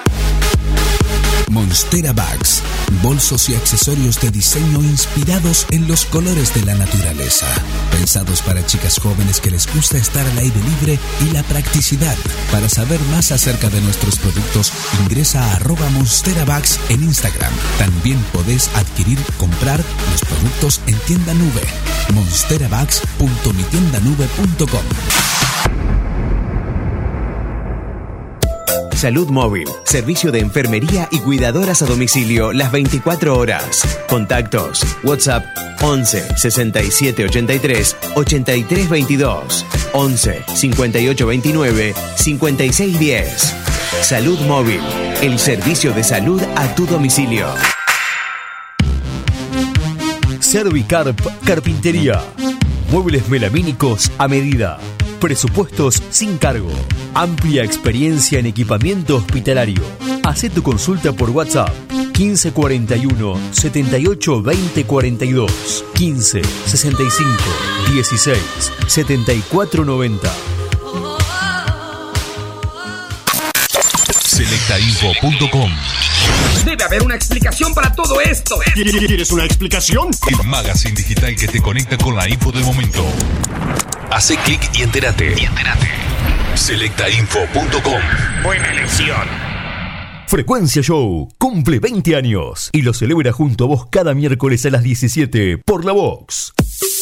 Monstera Bags. Bolsos y accesorios de diseño inspirados en los colores de la naturaleza. Pensados para chicas jóvenes que les gusta estar al aire libre y la practicidad. Para saber más acerca de nuestros productos, ingresa a arroba Monstera Bags en Instagram. También podés adquirir, comprar los productos en tienda nube. monsterabags punto mi tienda nube punto com. Salud Móvil, servicio de enfermería y cuidadoras a domicilio las veinticuatro horas. Contactos: WhatsApp once sesenta y siete ochenta y tres ochenta y tres veintidós, once cincuenta y ocho veintinueve cincuenta y seis diez. Salud Móvil, el servicio de salud a tu domicilio. Servicarp Carpintería. Muebles melamínicos a medida. Presupuestos sin cargo. Amplia experiencia en equipamiento hospitalario. Hacé tu consulta por WhatsApp. quince cuarenta y uno, setenta y ocho, veinte cuarenta y dos. quince sesenta y cinco, dieciséis, setenta y cuatro noventa. selecta info punto com. Debe haber una explicación para todo esto. ¿Quieres una explicación? El magazine digital que te conecta con la info del momento. Hace clic y entérate. Y entérate. selecta info punto com. Buena elección. Frecuencia Show cumple veinte años y lo celebra junto a vos cada miércoles a las diecisiete por La Vox.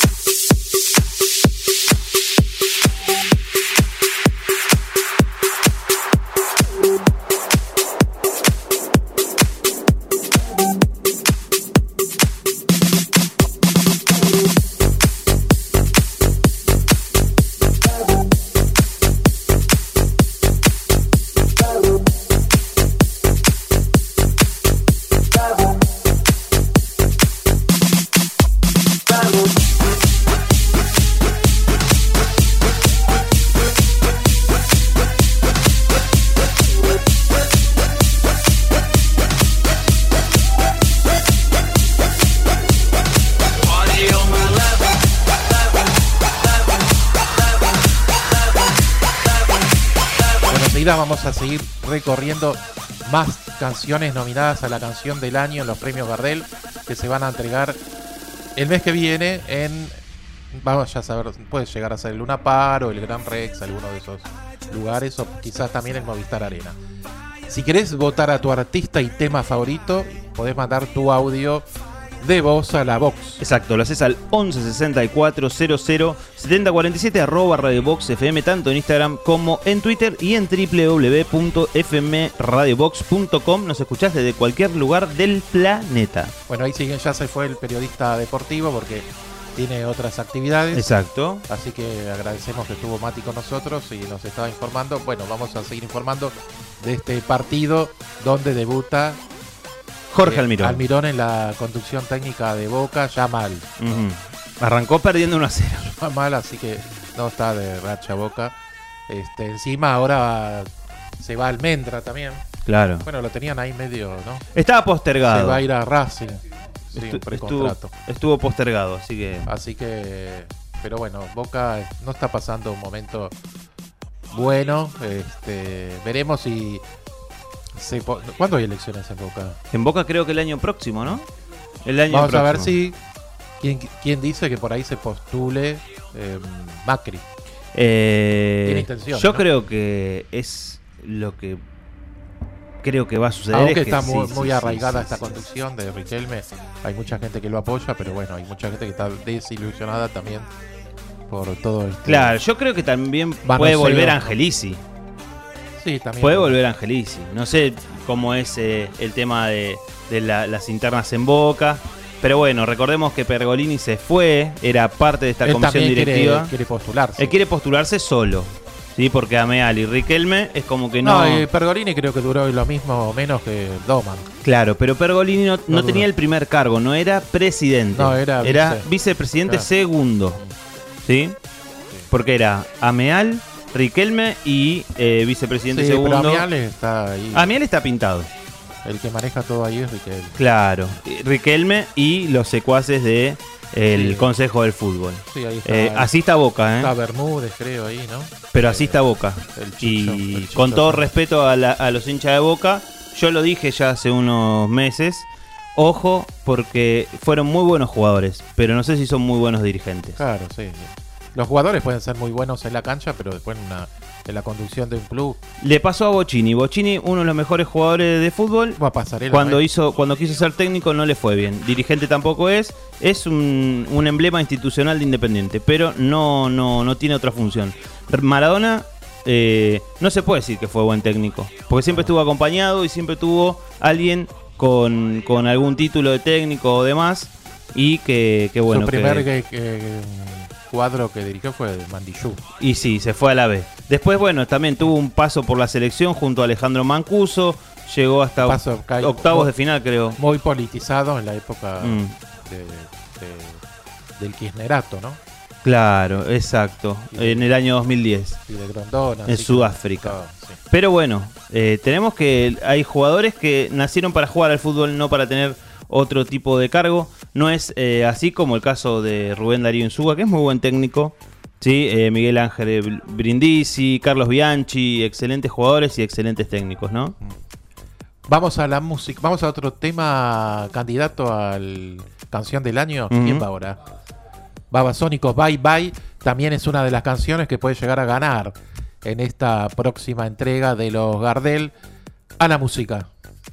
Vamos a seguir recorriendo más canciones nominadas a la canción del año en los premios Gardel, que se van a entregar el mes que viene en, vamos ya a saber, puede llegar a ser el Luna Park o el Gran Rex, alguno de esos lugares, o quizás también el Movistar Arena. Si querés votar a tu artista y tema favorito, podés mandar tu audio de voz a la Vox. Exacto, lo haces al once sesenta y cuatro cero cero setenta cuarenta y siete arroba Radio Vox F M, tanto en Instagram como en Twitter y en doble u doble u doble u punto f m radio vox punto com. Nos escuchás desde cualquier lugar del planeta. Bueno, ahí sí ya se fue el periodista deportivo porque tiene otras actividades. Exacto. Así que agradecemos que estuvo Mati con nosotros y nos estaba informando. Bueno, vamos a seguir informando de este partido donde debuta Jorge eh, Almirón. Almirón en la conducción técnica de Boca, ya mal. Uh-huh. Arrancó perdiendo uno a cero. Ya mal, así que no está de racha Boca. Este, encima ahora va, se va Almendra también. Claro. Bueno, lo tenían ahí medio, ¿no? Estaba postergado. Se va a ir a Racing. Sí, Estu- precontrato. Estuvo, estuvo postergado, así que... Así que... Pero bueno, Boca no está pasando un momento bueno. Este, veremos si... Se po- ¿Cuándo hay elecciones en Boca? En Boca creo que el año próximo, ¿no? El año Vamos próximo. a ver si... ¿Quién, quién dice que por ahí se postule eh, Macri? Eh, Tiene intención, yo ¿no? creo que es lo que creo que va a suceder. Aunque es que está sí, muy, sí, muy sí, arraigada sí, esta sí, conducción de Riquelme. Hay mucha gente que lo apoya, pero bueno, hay mucha gente que está desilusionada también por todo esto. Claro, yo creo que también Manoseo. puede volver Angelici. Sí, también. Puede volver Angelici. No sé cómo es eh, el tema de, de la- las internas en Boca. Pero bueno, recordemos que Pergolini se fue, era parte de esta Él comisión también directiva. Quiere, quiere postularse. Él quiere postularse solo. Sí, porque Ameal y Riquelme es como que no. No, eh, Pergolini creo que duró lo mismo o menos que Doman. Claro, pero Pergolini no, no No tenía duró. el primer cargo, no era presidente. No, era vice. vicepresidente Claro. segundo. ¿Sí? Porque era Ameal, Riquelme y eh, vicepresidente Sí, segundo. pero Amial está ahí. Amial está pintado. El que maneja todo ahí es Riquelme. Claro. Riquelme y los secuaces de el Sí. Consejo del Fútbol. Sí, ahí está. Eh, así está Boca, ¿eh? Está Bermúdez, creo, ahí, ¿no? Pero así está Boca. El Chicho, y el Chicho con todo también. respeto a, la- a los hinchas de Boca, yo lo dije ya hace unos meses. Ojo, porque fueron muy buenos jugadores, pero no sé si son muy buenos dirigentes. Claro, sí, sí. Los jugadores pueden ser muy buenos en la cancha, pero después en, una, en la conducción de un club. Le pasó a Bocini. Bocini, uno de los mejores jugadores de fútbol. Va a pasarela, Cuando ¿no? hizo, cuando quiso ser técnico no le fue bien. Dirigente tampoco es. Es un, un emblema institucional de Independiente, pero no, no, no tiene otra función. Maradona eh, no se puede decir que fue buen técnico, porque siempre estuvo acompañado y siempre tuvo alguien con, con algún título de técnico o demás. Y que, que bueno. Su primer que- que- que- cuadro que dirigió fue Mandillú. Y sí, se fue a la B. Después, bueno, también tuvo un paso por la selección junto a Alejandro Mancuso. Llegó hasta Paso, oct- octavos muy- de final, creo. Muy politizado en la época Mm. de, de, del kirchnerato, ¿no? Claro, exacto. En el año dos mil diez. Y de Grondona. En Sudáfrica. Que, sí. Pero bueno, eh, tenemos que hay jugadores que nacieron para jugar al fútbol, no para tener otro tipo de cargo. No es eh, así como el caso de Rubén Darío Insúa, que es muy buen técnico. Sí, eh, Miguel Ángel Brindisi, Carlos Bianchi, excelentes jugadores y excelentes técnicos, ¿no? Vamos a la música, vamos a otro tema candidato al canción del año. Uh-huh. ¿Quién va ahora? Babasónicos, Bye Bye, también es una de las canciones que puede llegar a ganar en esta próxima entrega de los Gardel a la música.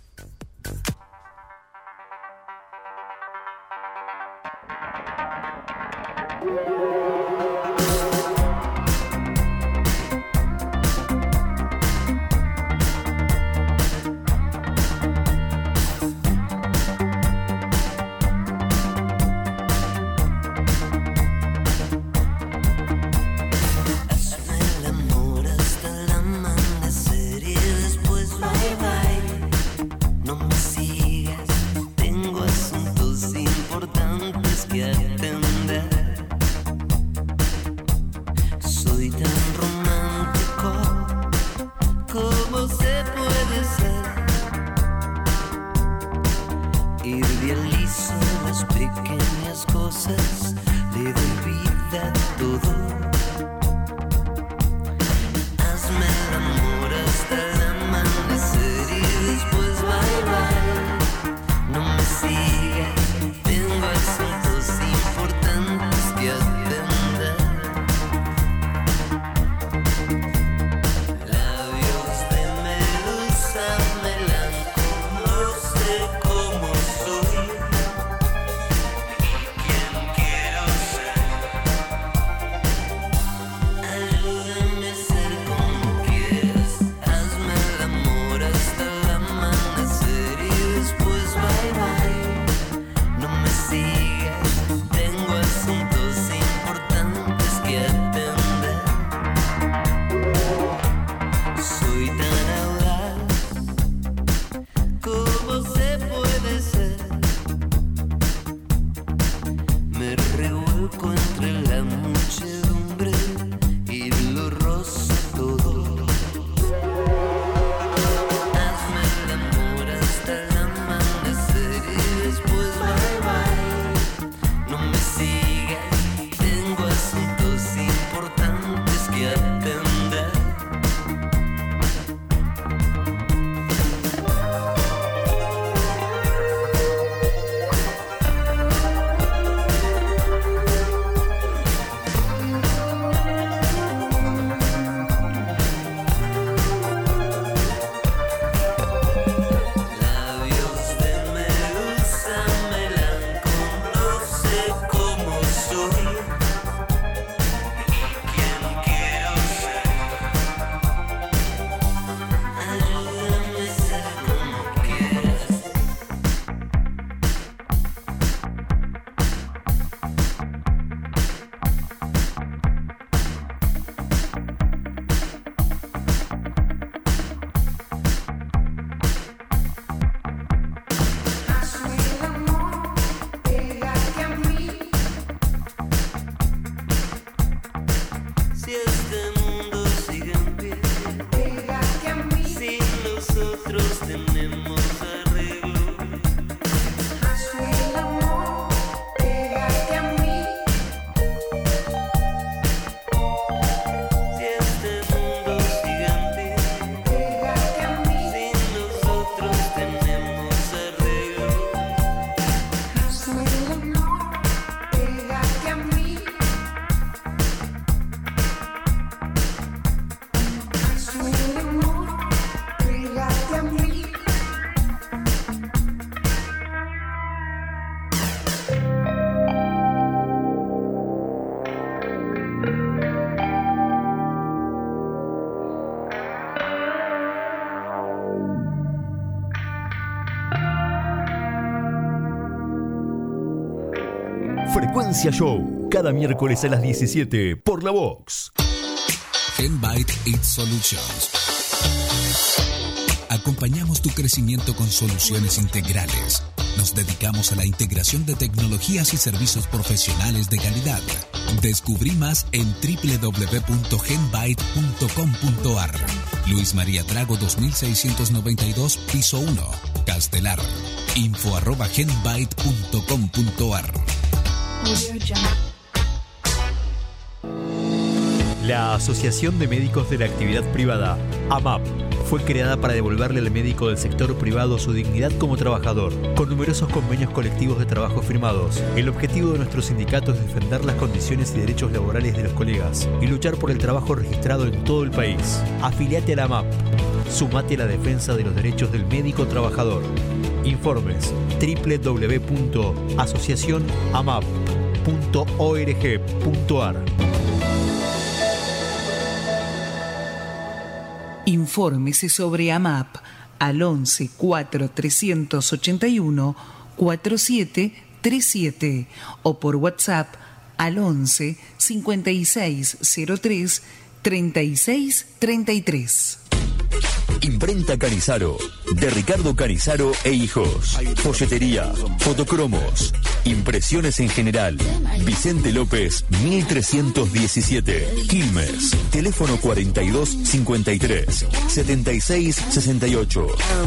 Frecuencia Show, cada miércoles a las diecisiete por La Vox. Genbyte It Solutions. Acompañamos tu crecimiento con soluciones integrales, Nos dedicamos a la integración de tecnologías y servicios profesionales de calidad. Descubrí más en doble u doble u doble u punto genbyte punto com punto a r. Luis María Drago dos mil seiscientos noventa y dos, piso uno, Castelar. Info arroba genbyte punto com punto a r. La Asociación de Médicos de la Actividad Privada, A M A P, fue creada para devolverle al médico del sector privado su dignidad como trabajador, con numerosos convenios colectivos de trabajo firmados. El objetivo de nuestro sindicato es defender las condiciones y derechos laborales de los colegas y luchar por el trabajo registrado en todo el país. Afiliate a la A M A P. Sumate a la defensa de los derechos del médico trabajador. Informes doble u doble u doble u punto asociación amap punto org punto a r. Infórmese sobre A M A P al once cuatro trescientos ochenta y uno cuarenta y siete treinta y siete o por WhatsApp al once cincuenta y seis cero tres treinta y seis treinta y tres. Imprenta Canizaro, de Ricardo Canizaro e Hijos. Folletería, fotocromos, impresiones en general. Vicente López, mil trescientos diecisiete, Quilmes. Teléfono cuarenta y dos cincuenta y tres, setenta y seis sesenta y ocho.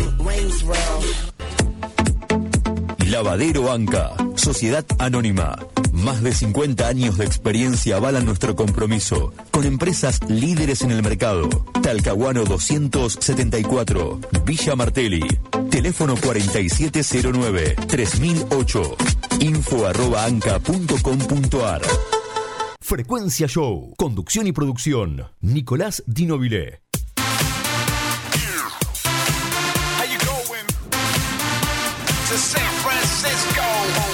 Lavadero Anca, Sociedad Anónima. Más de cincuenta años de experiencia avalan nuestro compromiso con empresas líderes en el mercado. Talcahuano doscientos setenta y cuatro, Villa Martelli. Teléfono cuarenta y siete cero nueve, tres mil ocho. Info arroba anca punto com punto a r. Frecuencia Show. Conducción y producción. Nicolás Dinobile. To San Francisco.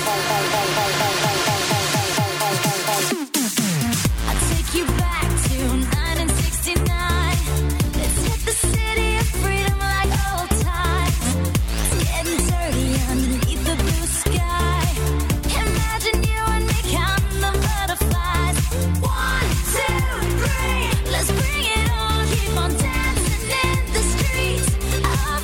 I'll take you back to nineteen sixty-nine. Let's hit the city of freedom like old times. It's getting dirty underneath the blue sky. Imagine you and me counting the butterflies. One, two, three. Let's bring it on. Keep on dancing in the streets of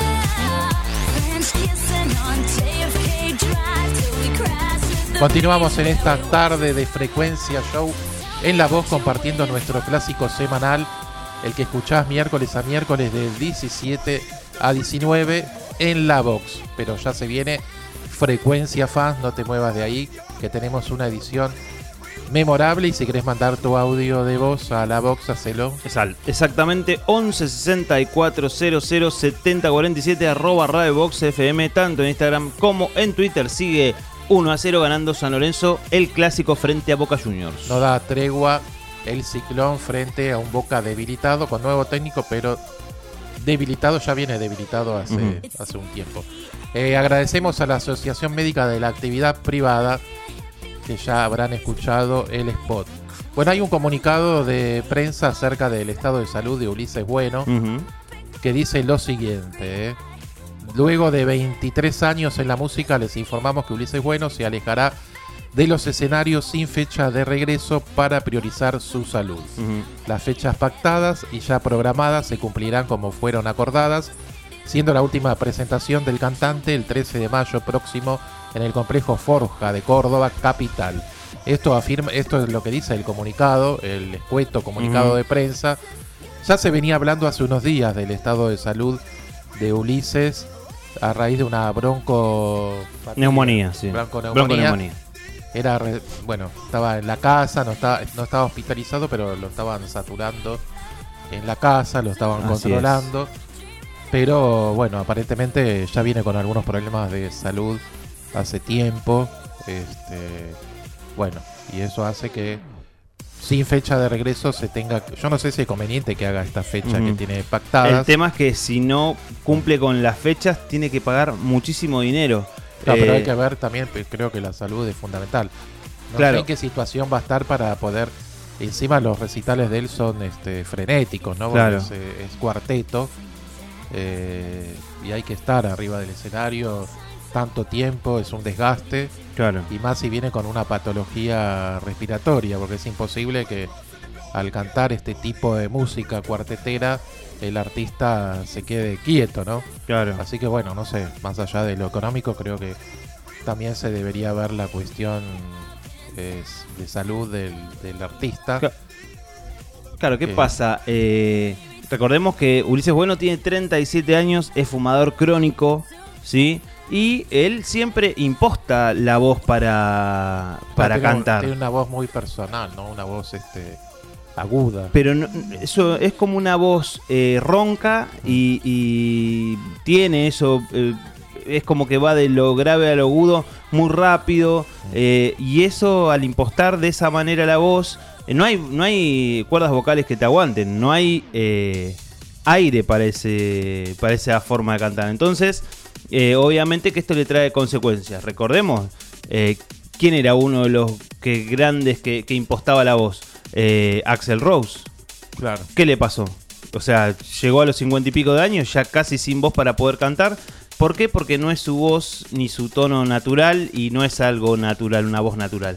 love. French kissing on J F K Drive till we crash with the Continuamos en esta tarde de Frecuencia Show en La Voz, compartiendo nuestro clásico semanal, el que escuchás miércoles a miércoles del diecisiete a diecinueve en La Vox. Pero ya se viene Frecuencia Fans, no te muevas de ahí, que tenemos una edición memorable. Y si querés mandar tu audio de voz a La Vox, hacelo. Exactamente, once sesenta y cuatro cero cero setenta cuarenta y siete, arroba Radio Vox F M, tanto en Instagram como en Twitter. Sigue uno a cero ganando San Lorenzo, el clásico frente a Boca Juniors. No da tregua el Ciclón frente a un Boca debilitado, con nuevo técnico, pero debilitado, ya viene debilitado hace, uh-huh. hace un tiempo. Eh, agradecemos a la Asociación Médica de la Actividad Privada, que ya habrán escuchado el spot. Bueno, hay un comunicado de prensa acerca del estado de salud de Ulises Bueno, uh-huh. que dice lo siguiente, ¿eh? Luego de veintitrés años en la música, les informamos que Ulises Bueno se alejará de los escenarios sin fecha de regreso para priorizar su salud. Uh-huh. Las fechas pactadas y ya programadas se cumplirán como fueron acordadas, siendo la última presentación del cantante el trece de mayo próximo en el complejo Forja de Córdoba, capital. Esto afirma, esto es lo que dice el comunicado, el escueto comunicado uh-huh. de prensa. Ya se venía hablando hace unos días del estado de salud de Ulises a raíz de una bronco... Neumonía, sí. Bronconeumonía. Bronconeumonía. Era, re, bueno, estaba en la casa, no estaba, no estaba hospitalizado, pero lo estaban saturando en la casa, lo estaban Así controlando. Es. Pero bueno, aparentemente ya viene con algunos problemas de salud hace tiempo. Este, bueno, y eso hace que sin fecha de regreso se tenga... Yo no sé si es conveniente que haga esta fecha uh-huh. que tiene pactadas. El tema es que si no cumple con las fechas, tiene que pagar muchísimo dinero. No, eh... pero hay que ver también, creo que la salud es fundamental. No claro. sé en qué situación va a estar para poder... Encima los recitales de él son este, frenéticos, ¿no? Claro. Es, es cuarteto. Eh, y hay que estar arriba del escenario tanto tiempo, es un desgaste. Claro. Y más si viene con una patología respiratoria, porque es imposible que al cantar este tipo de música cuartetera el artista se quede quieto, ¿no? Claro. Así que bueno, no sé, más allá de lo económico, creo que también se debería ver la cuestión eh, de salud del, del artista. Claro, claro ¿qué Eh, pasa? Eh, recordemos que Ulises Bueno tiene treinta y siete años, es fumador crónico, ¿sí? Y él siempre imposta la voz para, para tiene, cantar. Tiene una voz muy personal, ¿no? Una voz este aguda. Pero no, eso es como una voz eh, ronca y, y tiene eso, eh, es como que va de lo grave a lo agudo muy rápido, eh, y eso al impostar de esa manera la voz, eh, no hay no hay cuerdas vocales que te aguanten, no hay eh, aire para, ese, para esa forma de cantar. Entonces, eh, obviamente que esto le trae consecuencias. Recordemos, eh, ¿quién era uno de los que grandes que, que impostaba la voz? Eh, Axl Rose. Claro. ¿Qué le pasó? O sea, llegó a los cincuenta y pico de años ya casi sin voz para poder cantar. ¿Por qué? Porque no es su voz ni su tono natural y no es algo natural, una voz natural.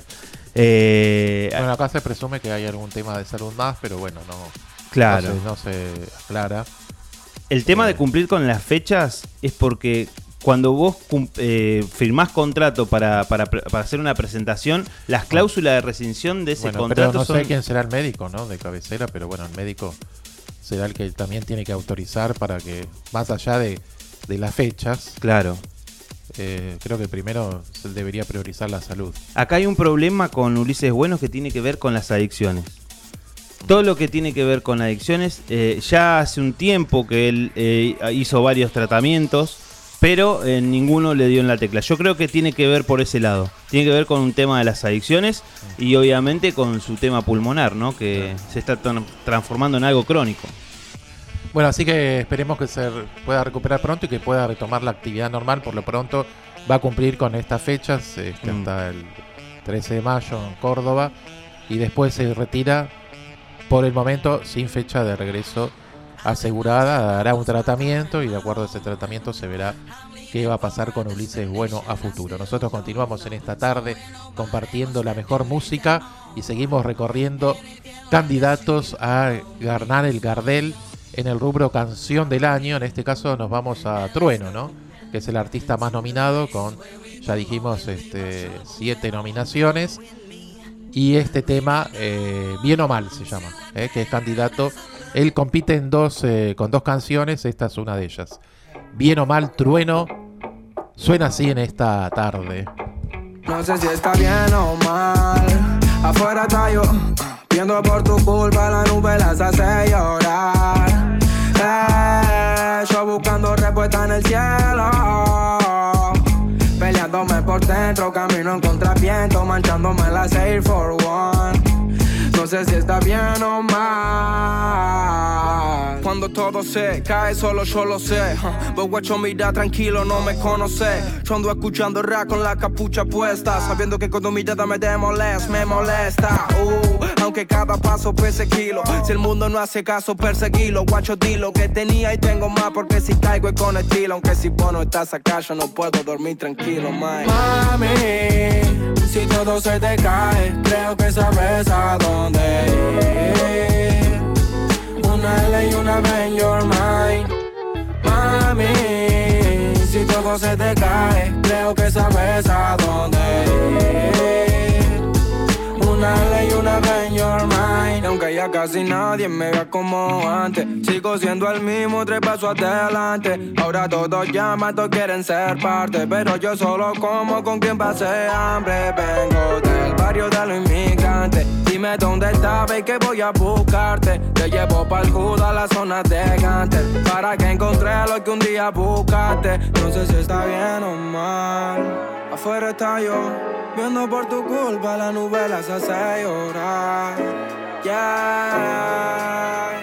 Eh, bueno, acá se presume que hay algún tema de salud más, pero bueno, no, claro. no, se, no se aclara. El tema de cumplir con las fechas es porque cuando vos eh, firmás contrato para, para, para hacer una presentación, las cláusulas de rescisión de ese bueno, contrato pero no son... sé quién será el médico, ¿no? De cabecera, pero bueno, el médico será el que también tiene que autorizar para que, más allá de, de las fechas, claro, eh, creo que primero se debería priorizar la salud. Acá hay un problema con Ulises Bueno que tiene que ver con las adicciones. Todo lo que tiene que ver con adicciones, eh, ya hace un tiempo que él eh, hizo varios tratamientos, pero eh, ninguno le dio en la tecla. Yo creo que tiene que ver por ese lado. Tiene que ver con un tema de las adicciones y obviamente con su tema pulmonar, ¿no? Que claro, se está tra- transformando en algo crónico. Bueno, así que esperemos que se pueda recuperar pronto y que pueda retomar la actividad normal. Por lo pronto va a cumplir con estas fechas este, mm. hasta el trece de mayo en Córdoba y después se retira por el momento sin fecha de regreso asegurada. Dará un tratamiento y de acuerdo a ese tratamiento se verá qué va a pasar con Ulises Bueno a futuro. Nosotros continuamos en esta tarde compartiendo la mejor música y seguimos recorriendo candidatos a ganar el Gardel en el rubro canción del año. En este caso nos vamos a Trueno, ¿no? Que es el artista más nominado con, ya dijimos, este, siete nominaciones. Y este tema, eh, Bien o Mal se llama, eh, que es candidato. Él compite en dos, eh, con dos canciones, esta es una de ellas. Bien o Mal, Trueno, suena así en esta tarde. No sé si está bien o mal, afuera está yo, viendo por tu culpa la nube las hace llorar. Eh, yo buscando respuesta en el cielo, peleándome por dentro, camino en contraviento, manchándome las Air for One. No sé si está bien o mal. Cuando todo se cae, solo yo lo sé. Vos guacho, mira tranquilo, no me conoce. Yo ando escuchando rap con la capucha puesta, sabiendo que con tu mirada me demolest, me molesta. Uh, aunque cada paso pese kilo. Si el mundo no hace caso, perseguilo. Guacho, di lo que tenía y tengo más, porque si caigo es con estilo. Aunque si vos no estás acá, yo no puedo dormir tranquilo, man. Mami, si todo se te cae, creo que sabes a dónde ir. Una L y una B en your mind. Mami, si todo se te cae, creo que sabes a dónde ir. Una L y una B en your mind. Y aunque ya casi nadie me vea como antes, sigo siendo el mismo, tres pasos adelante. Ahora todos llaman, todos quieren ser parte, pero yo solo como con quien pase hambre. Vengo del barrio de los inmigrantes. Dime dónde estás y que voy a buscarte. Te llevo pa'l Juda, la zona de Gante, para que encontré lo que un día buscaste. No sé si está bien o mal. Afuera está yo, viendo por tu culpa la nube las hace llorar. Yeah.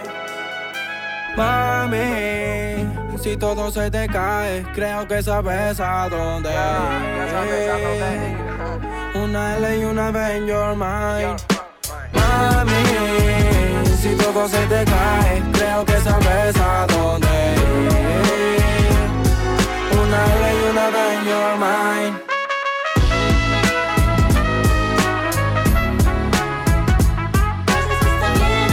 Mami, si todo se te cae, creo que sabes a dónde ir. Ya sabes a dónde ir. Una L y una B en your mind. Mami, si todo se te cae, creo que sabes a dónde ir. Una L y una B en your mind. Bien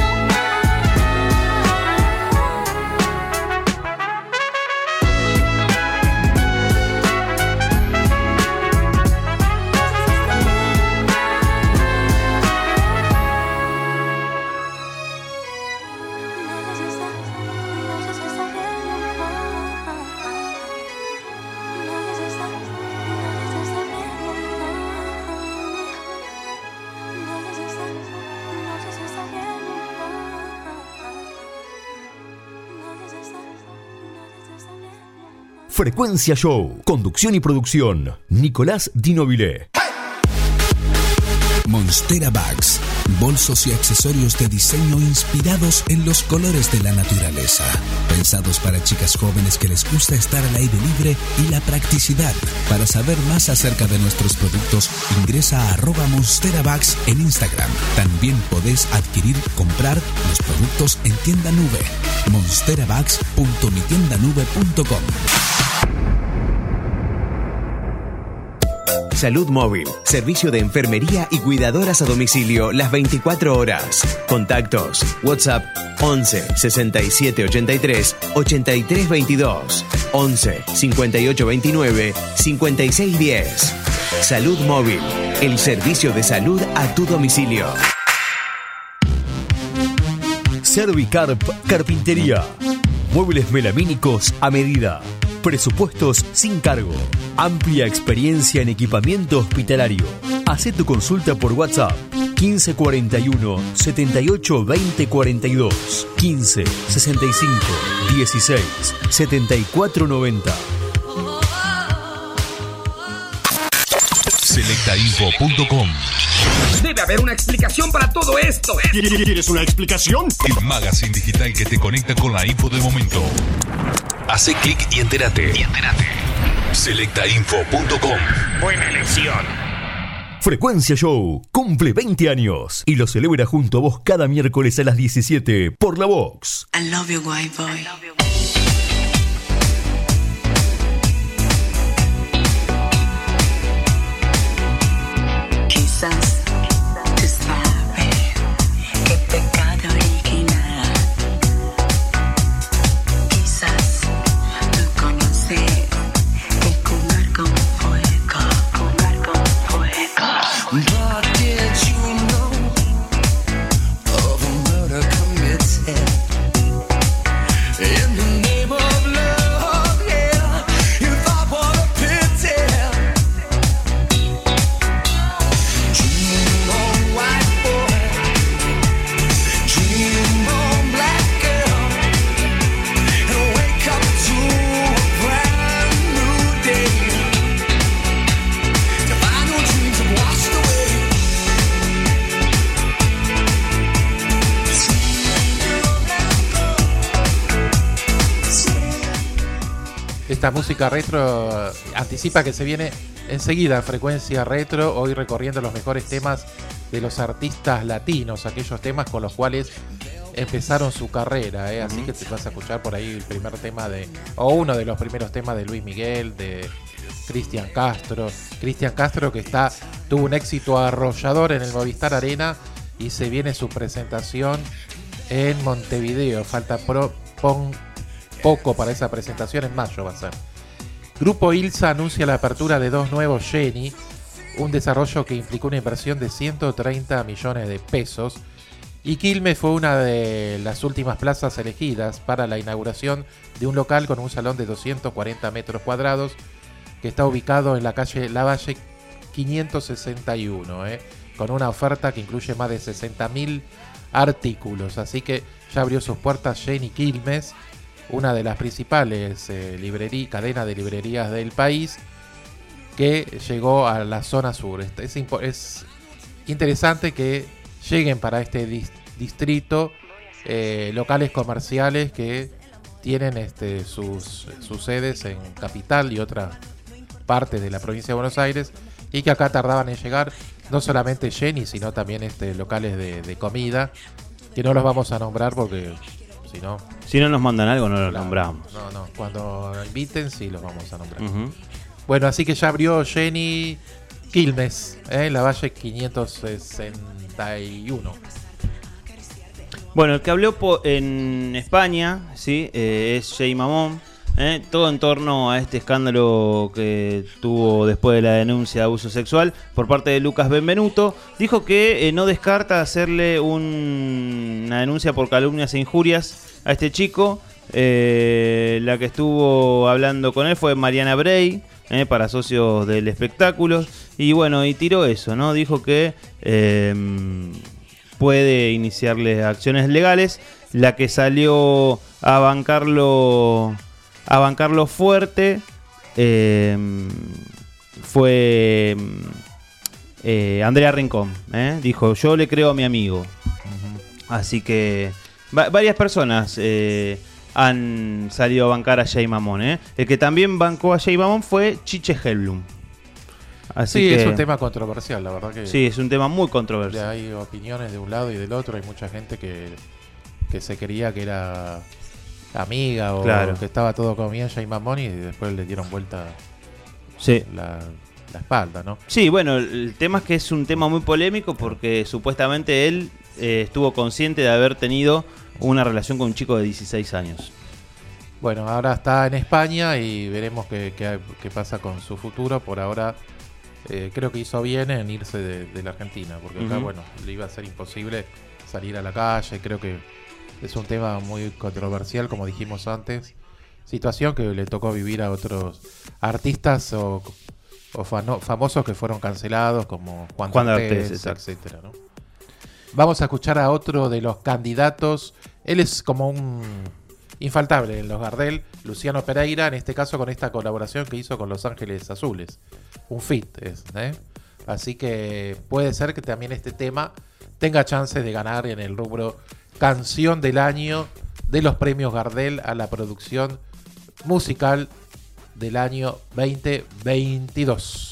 Frecuencia Show. Conducción y producción. Nicolás Di Nobile. Monstera Bags, bolsos y accesorios de diseño inspirados en los colores de la naturaleza. Pensados para chicas jóvenes que les gusta estar al aire libre y la practicidad. Para saber más acerca de nuestros productos, ingresa a arroba Monstera Bags en Instagram. También podés adquirir, comprar los productos en tienda nube. monsterabags punto mi tienda nube punto com. Salud Móvil, servicio de enfermería y cuidadoras a domicilio las veinticuatro horas. Contactos: WhatsApp once sesenta y siete ochenta y tres ochenta y tres veintidós, once cincuenta y ocho veintinueve cincuenta y seis diez. Salud Móvil, el servicio de salud a tu domicilio. Servicarp Carpintería. Muebles melamínicos a medida. Presupuestos sin cargo. Amplia experiencia en equipamiento hospitalario. Hacé tu consulta por WhatsApp quince cuarenta y uno setenta y ocho veinte cuarenta y dos, quince sesenta y cinco dieciséis setenta y cuatro noventa. selecta info punto com. Debe haber una explicación para todo esto. ¿Quieres una explicación? El magazine digital que te conecta con la info del momento. Hace clic y entérate. Y entérate. selecta info punto com. Buena elección. Frecuencia Show cumple veinte años y lo celebra junto a vos cada miércoles a las diecisiete por La Vox. I love you, white boy. Quizás tú sabes que pecado original. Quizás tú conoces el jugar con fuego, jugar con fuego. But did you know of a murder committed in the name of love? Yeah, you thought what a pity. Dream on, white boy. Dream on, black girl. And wake up to a brand new day. To find your dreams have washed away. Esta música retro anticipa que se viene enseguida Frecuencia Retro, hoy recorriendo los mejores temas de los artistas latinos, aquellos temas con los cuales empezaron su carrera, ¿eh? Así que te vas a escuchar por ahí el primer tema de, o uno de los primeros temas de Luis Miguel, de Cristian Castro. Cristian Castro que está tuvo un éxito arrollador en el Movistar Arena y se viene su presentación en Montevideo. Falta pro, pon, poco para esa presentación, en mayo va a ser. Grupo Ilsa anuncia la apertura de dos nuevos Jenny, un desarrollo que implicó una inversión de ciento treinta millones de pesos. Y Quilmes fue una de las últimas plazas elegidas para la inauguración de un local con un salón de doscientos cuarenta metros cuadrados que está ubicado en la calle Lavalle quinientos sesenta y uno, ¿eh? Con una oferta que incluye más de sesenta mil artículos. Así que ya abrió sus puertas Jenny Quilmes, una de las principales eh, librería, cadena de librerías del país, que llegó a la zona sur. Es, es interesante que lleguen para este dis, distrito eh, locales comerciales que tienen este, sus, sus sedes en Capital y otras partes de la provincia de Buenos Aires, y que acá tardaban en llegar no solamente Jenny, sino también este, locales de, de comida, que no los vamos a nombrar porque si no... Si no nos mandan algo, no lo claro, nombramos. No, no, cuando inviten sí los vamos a nombrar. Uh-huh. Bueno, así que ya abrió Jenny Quilmes, ¿eh? En la Valle quinientos sesenta y uno. Bueno, el que habló po- en España, ¿sí? eh, es Jay Mamón. ¿eh? Todo en torno a este escándalo que tuvo después de la denuncia de abuso sexual por parte de Lucas Benvenuto. Dijo que eh, no descarta hacerle un, una denuncia por calumnias e injurias a este chico. Eh, la que estuvo hablando con él fue Mariana Bray, eh, para socios del espectáculo. Y bueno, y tiró eso, ¿no? Dijo que eh, puede iniciarle acciones legales. La que salió a bancarlo... a bancarlo fuerte eh, fue eh, Andrea Rincón. ¿eh? Dijo, yo le creo a mi amigo. Uh-huh. Así que va- varias personas eh, han salido a bancar a Jay Mamón. ¿eh? El que también bancó a Jay Mamón fue Chiche Hellblum. Así sí, que, es un tema controversial, la verdad que... Sí, es un tema muy controversial. Hay opiniones de un lado y del otro, hay mucha gente que, que se creía que era amiga o claro. que estaba todo como bien Jay Mamón y después le dieron vuelta sí. la, la espalda, ¿no? Sí, bueno, el tema es que es un tema muy polémico porque supuestamente él eh, estuvo consciente de haber tenido una relación con un chico de dieciséis años. Bueno, ahora está en España y veremos qué, qué, qué pasa con su futuro. Por ahora... Eh, creo que hizo bien en irse de, de la Argentina, porque acá, uh-huh. bueno, le iba a ser imposible salir a la calle. Creo que es un tema muy controversial, como dijimos antes. Situación que le tocó vivir a otros artistas o, o fano, famosos que fueron cancelados, como Juan, Juan D'Artes, etcétera, ¿no? Vamos a escuchar a otro de los candidatos. Él es como un infaltable en los Gardel, Luciano Pereira, en este caso con esta colaboración que hizo con Los Ángeles Azules. Un feat es, ¿eh? Así que puede ser que también este tema tenga chances de ganar en el rubro Canción del Año de los premios Gardel a la producción musical del año veinte veintidós.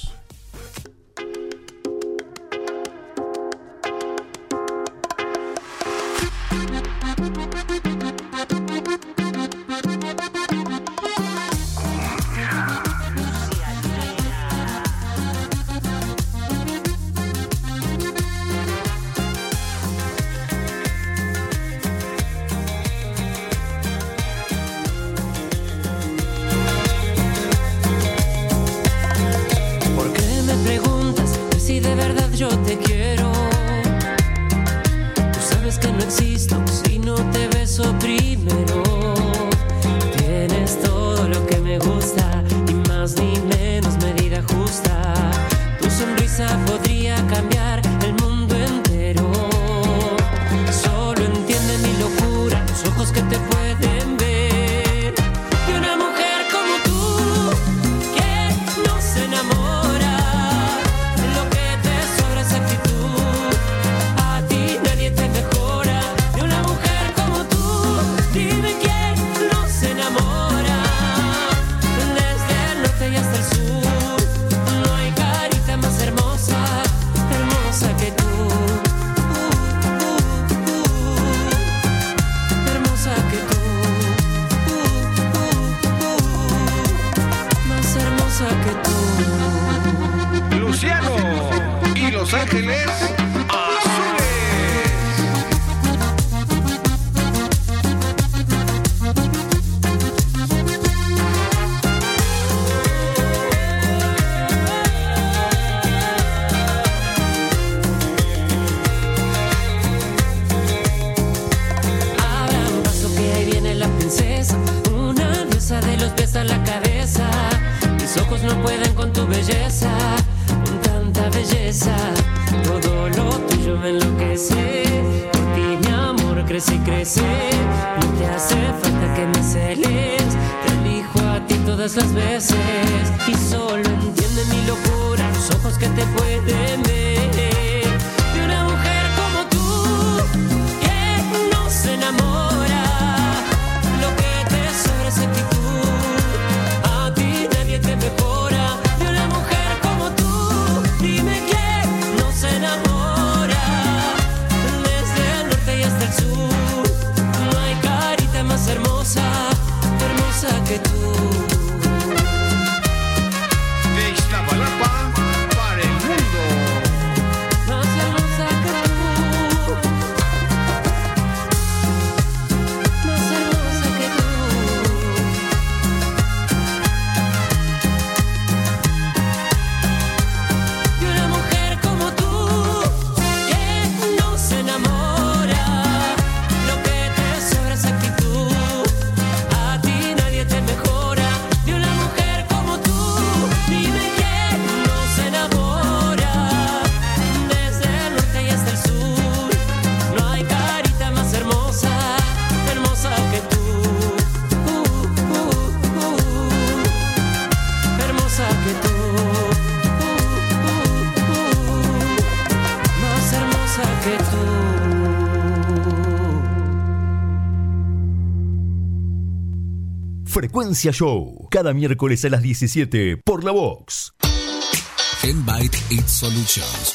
Frecuencia Show, cada miércoles a las diecisiete por La Vox. Genbyte It Solutions.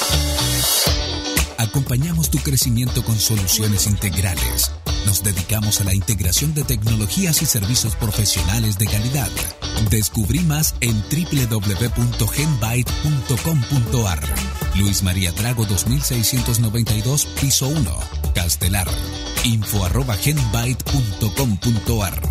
Acompañamos tu crecimiento con soluciones integrales. Nos dedicamos a la integración de tecnologías y servicios profesionales de calidad. Descubrí más en doble u doble u doble u punto genbyte punto com punto a r. Luis María Drago dos mil seiscientos noventa y dos, piso uno, Castelar. Info arroba genbyte punto com punto a r.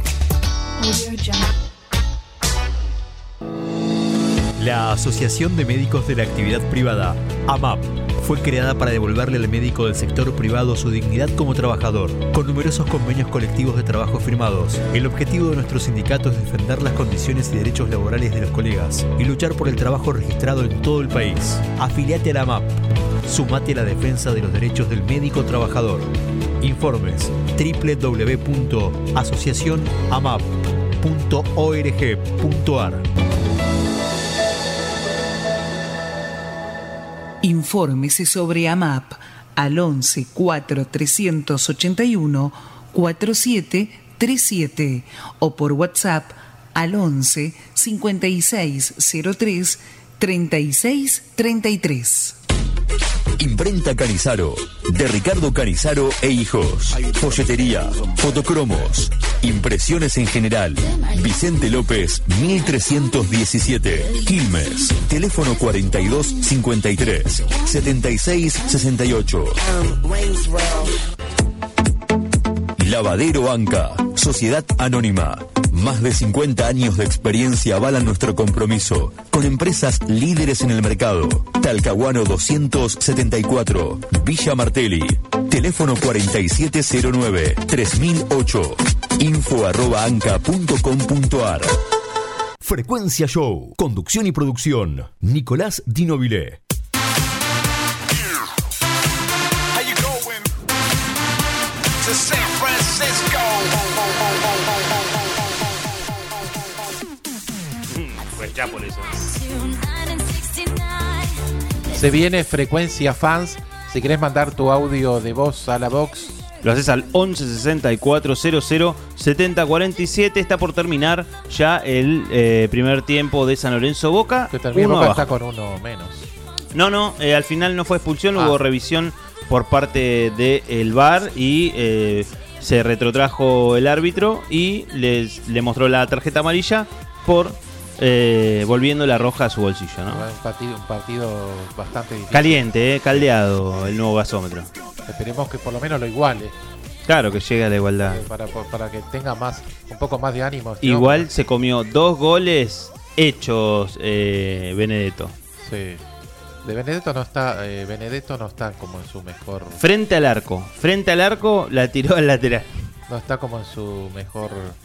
La Asociación de Médicos de la Actividad Privada, A M A P, fue creada para devolverle al médico del sector privado su dignidad como trabajador, con numerosos convenios colectivos de trabajo firmados. El objetivo de nuestro sindicato es defender las condiciones y derechos laborales de los colegas y luchar por el trabajo registrado en todo el país. Afiliate a la A M A P. Sumate a la defensa de los derechos del médico trabajador. Informes doble u doble u doble u punto asociación amap punto org punto a r. Infórmese sobre A M A P al once cuatro trescientos ochenta y uno cuarenta y siete treinta y siete o por WhatsApp al once cincuenta y seis cero tres treinta y seis treinta y tres. Imprenta Canizaro, de Ricardo Canizaro e Hijos. Folletería, fotocromos, impresiones en general. Vicente López, mil trescientos diecisiete, Quilmes. Teléfono cuarenta y dos cincuenta y tres, setenta y seis sesenta y ocho. Lavadero Anca, Sociedad Anónima. Más de cincuenta años de experiencia avalan nuestro compromiso con empresas líderes en el mercado. Talcahuano doscientos setenta y cuatro, Villa Martelli. Teléfono cuarenta y siete cero nueve, tres mil ocho. Info arroba anca punto com punto a r. Frecuencia Show, conducción y producción, Nicolás Di Nobile. San Francisco. Pues ya por eso. Se viene Frecuencia Fans. Si querés mandar tu audio de voz a la Vox, lo haces al once sesenta y cuatro cero cero setenta cuarenta y siete. Está por terminar ya el eh, primer tiempo de San Lorenzo Boca. que termina Uno Boca abajo. está con uno menos. No, no, eh, al final no fue expulsión, Ah. hubo revisión por parte del V A R y eh, se retrotrajo el árbitro y les, le mostró la tarjeta amarilla por eh, volviendo la roja a su bolsillo, ¿no? Un partido, un partido bastante difícil. Caliente, eh, caldeado el nuevo gasómetro. Esperemos que por lo menos lo iguale. Claro, que llegue a la igualdad. eh, Para, para que tenga más, un poco más de ánimo. este Igual hombre. se comió dos goles hechos eh, Benedetto. Sí. De Benedetto no está, eh, Benedetto no está como en su mejor. Frente al arco, frente al arco la tiró al lateral. No está como en su mejor.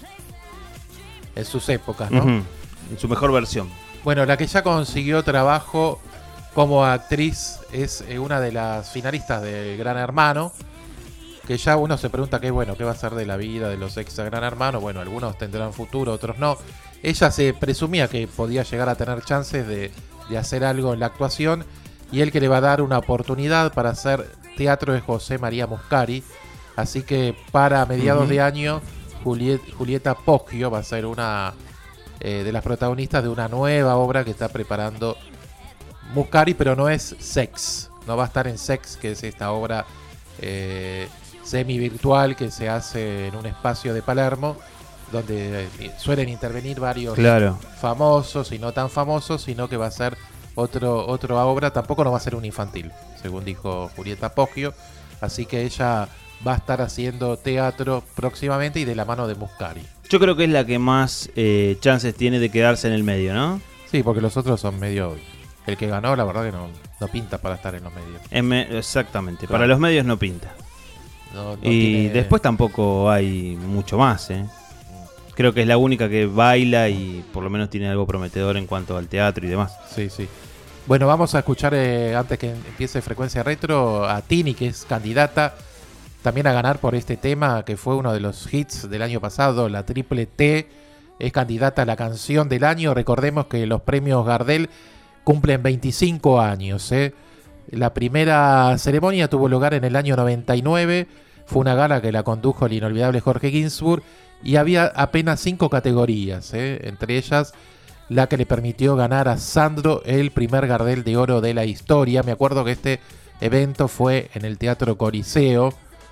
En sus épocas, ¿no? Ujú, en su mejor versión. Bueno, la que ya consiguió trabajo como actriz es eh, una de las finalistas de Gran Hermano. Que ya uno se pregunta qué bueno, qué va a ser de la vida de los ex de Gran Hermano. Bueno, algunos tendrán futuro, otros no. Ella se presumía que podía llegar a tener chances de, de hacer algo en la actuación. Y él que le va a dar una oportunidad para hacer teatro es José María Muscari. Así que para mediados Ujú. de año, Juliet, Julieta Poggio va a ser una eh, de las protagonistas de una nueva obra que está preparando Muscari, pero no es Sex. No va a estar en Sex, que es esta obra eh, semi-virtual que se hace en un espacio de Palermo, donde eh, suelen intervenir varios Claro. famosos y no tan famosos, sino que va a ser otro, otra obra. Tampoco no va a ser un infantil, según dijo Julieta Poggio. Así que ella va a estar haciendo teatro próximamente y de la mano de Muscari. Yo creo que es la que más eh, chances tiene de quedarse en el medio, ¿no? Sí, porque los otros son medio... El que ganó, la verdad que no, no pinta para estar en los medios. Es me- exactamente, Claro. para los medios no pinta. No- no y tiene- después tampoco hay mucho más, ¿eh? Creo que es la única que baila y por lo menos tiene algo prometedor en cuanto al teatro y demás. Sí, sí. Bueno, vamos a escuchar, eh, antes que empiece Frecuencia Retro, a Tini, que es candidata también a ganar por este tema, que fue uno de los hits del año pasado, la Triple T. Es candidata a la canción del año. Recordemos que los premios Gardel cumplen veinticinco años. ¿eh? La primera ceremonia tuvo lugar en el año noventa y nueve. Fue una gala que la condujo el inolvidable Jorge Ginsburg. y había apenas cinco categorías, ¿eh? Entre ellas la que le permitió ganar a Sandro el primer Gardel de Oro de la historia. Me acuerdo que este evento fue en el Teatro Coliseo.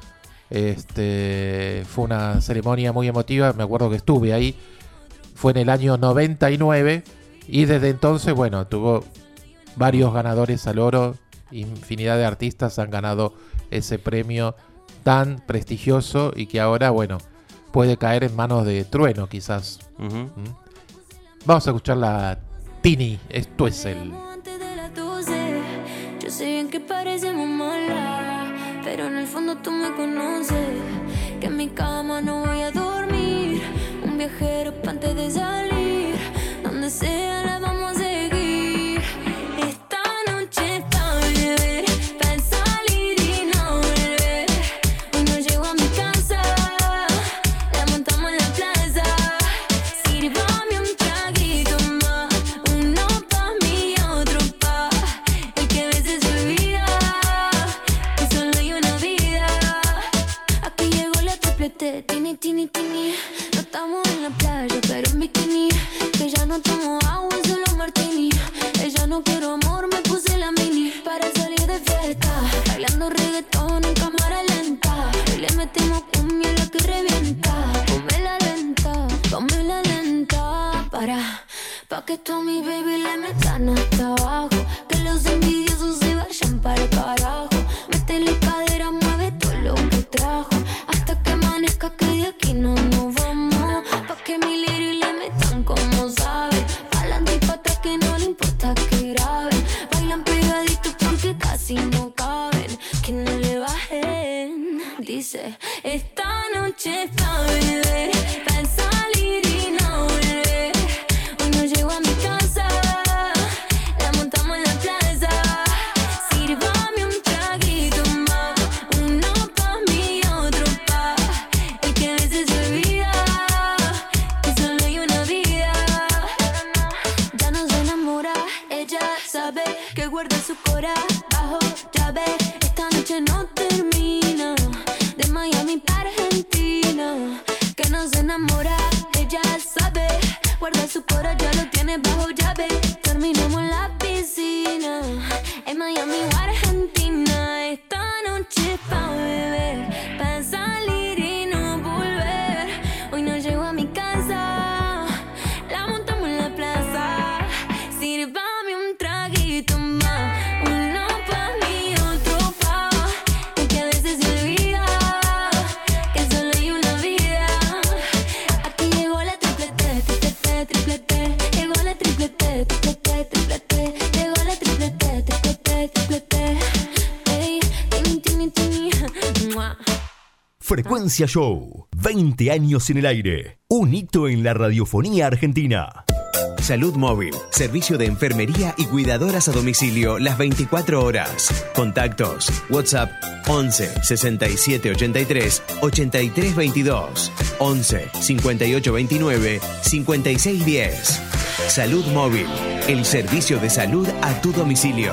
Este, fue una ceremonia muy emotiva, me acuerdo que estuve ahí. Fue en el año noventa y nueve y desde entonces, bueno, tuvo varios ganadores al oro. Infinidad de artistas han ganado ese premio tan prestigioso y que ahora, bueno, puede caer en manos de Trueno quizás. Uh-huh. ¿Mm? Vamos a escuchar la Tini, esto es el... Antes de las doce, yo sé bien que parecemos malas, pero en el fondo tú me conoces, que en mi cama no voy a dormir, un viajero pa' antes de salir, donde sea la vamos a seguir, esta noche pa' beber, pa' salir y no volver, hoy no llego a mi casa, la montamos en la plaza, sírvame un traguito más, uno pa' mí y otro pa' el que a veces se olvida, que solo hay una vida, aquí llegó la triplete, tini, tini, tini, no estamos en la playa, pero en bikini, que ya no tomo agua, solo martini, ella no quiero amor, me puse la mini, para salir de fiesta, bailando reggaetón en cámara lenta, y le metemos cumbia en la que revienta, ponme la lenta, ponme la lenta, para, pa' que tú mi baby le metan hasta abajo, que los envidiosos se vayan para el carajo, métele cadera, mueve todo lo que trajo, hasta que amanezca que de aquí no nos vamos, pa' que mi liri le metan como sabe, pa'lante y pa' atrás que no le importa que graben, bailan pegaditos porque casi no caben, que no le bajen, dice, esta noche pa' beber, pa' salir y no volver, hoy no llego a mi casa, la montamos en la plaza, sírvame un traguito más, uno pa' mí y otro pa' el que a veces se olvida, que solo hay una vida, ya no se enamora, ella sabe que guarda su cora bajo llave, esta noche no termina, de Miami para Argentina, que no se enamora, ella sabe, guarda su cora, ya lo tiene bajo llave, terminamos en la piscina, en Miami o Argentina, esta noche pa' beber, pa' salir y no volver, hoy no llego a mi casa, la montamos en la plaza, sírvame un traguito más, uno pa' mí, otro pa' el que a veces se olvida, que solo hay una vida, aquí llegó la triplete, triplete, triplete, llegó la triplete, triplete, triplete, llegó la triplete, triplete, triplete, ey, tini, tini, tini, mua. Frecuencia Show, veinte años en el aire, un hito en la radiofonía argentina. Salud Móvil, servicio de enfermería y cuidadoras a domicilio las veinticuatro horas. Contactos, WhatsApp once sesenta y siete ochenta y tres ochenta y tres veintidós, once cincuenta y ocho veintinueve cincuenta y seis diez. Salud Móvil, el servicio de salud a tu domicilio.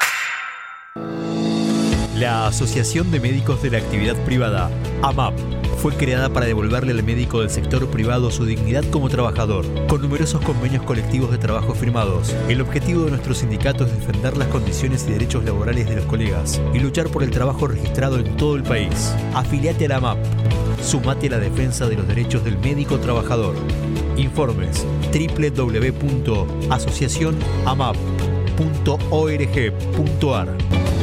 La Asociación de Médicos de la Actividad Privada, A M A P, fue creada para devolverle al médico del sector privado su dignidad como trabajador, con numerosos convenios colectivos de trabajo firmados. El objetivo de nuestro sindicato es defender las condiciones y derechos laborales de los colegas y luchar por el trabajo registrado en todo el país. Afiliate a la A M A P. Sumate a la defensa de los derechos del médico trabajador. Informes doble u doble u doble u punto asociación amap punto org punto ar.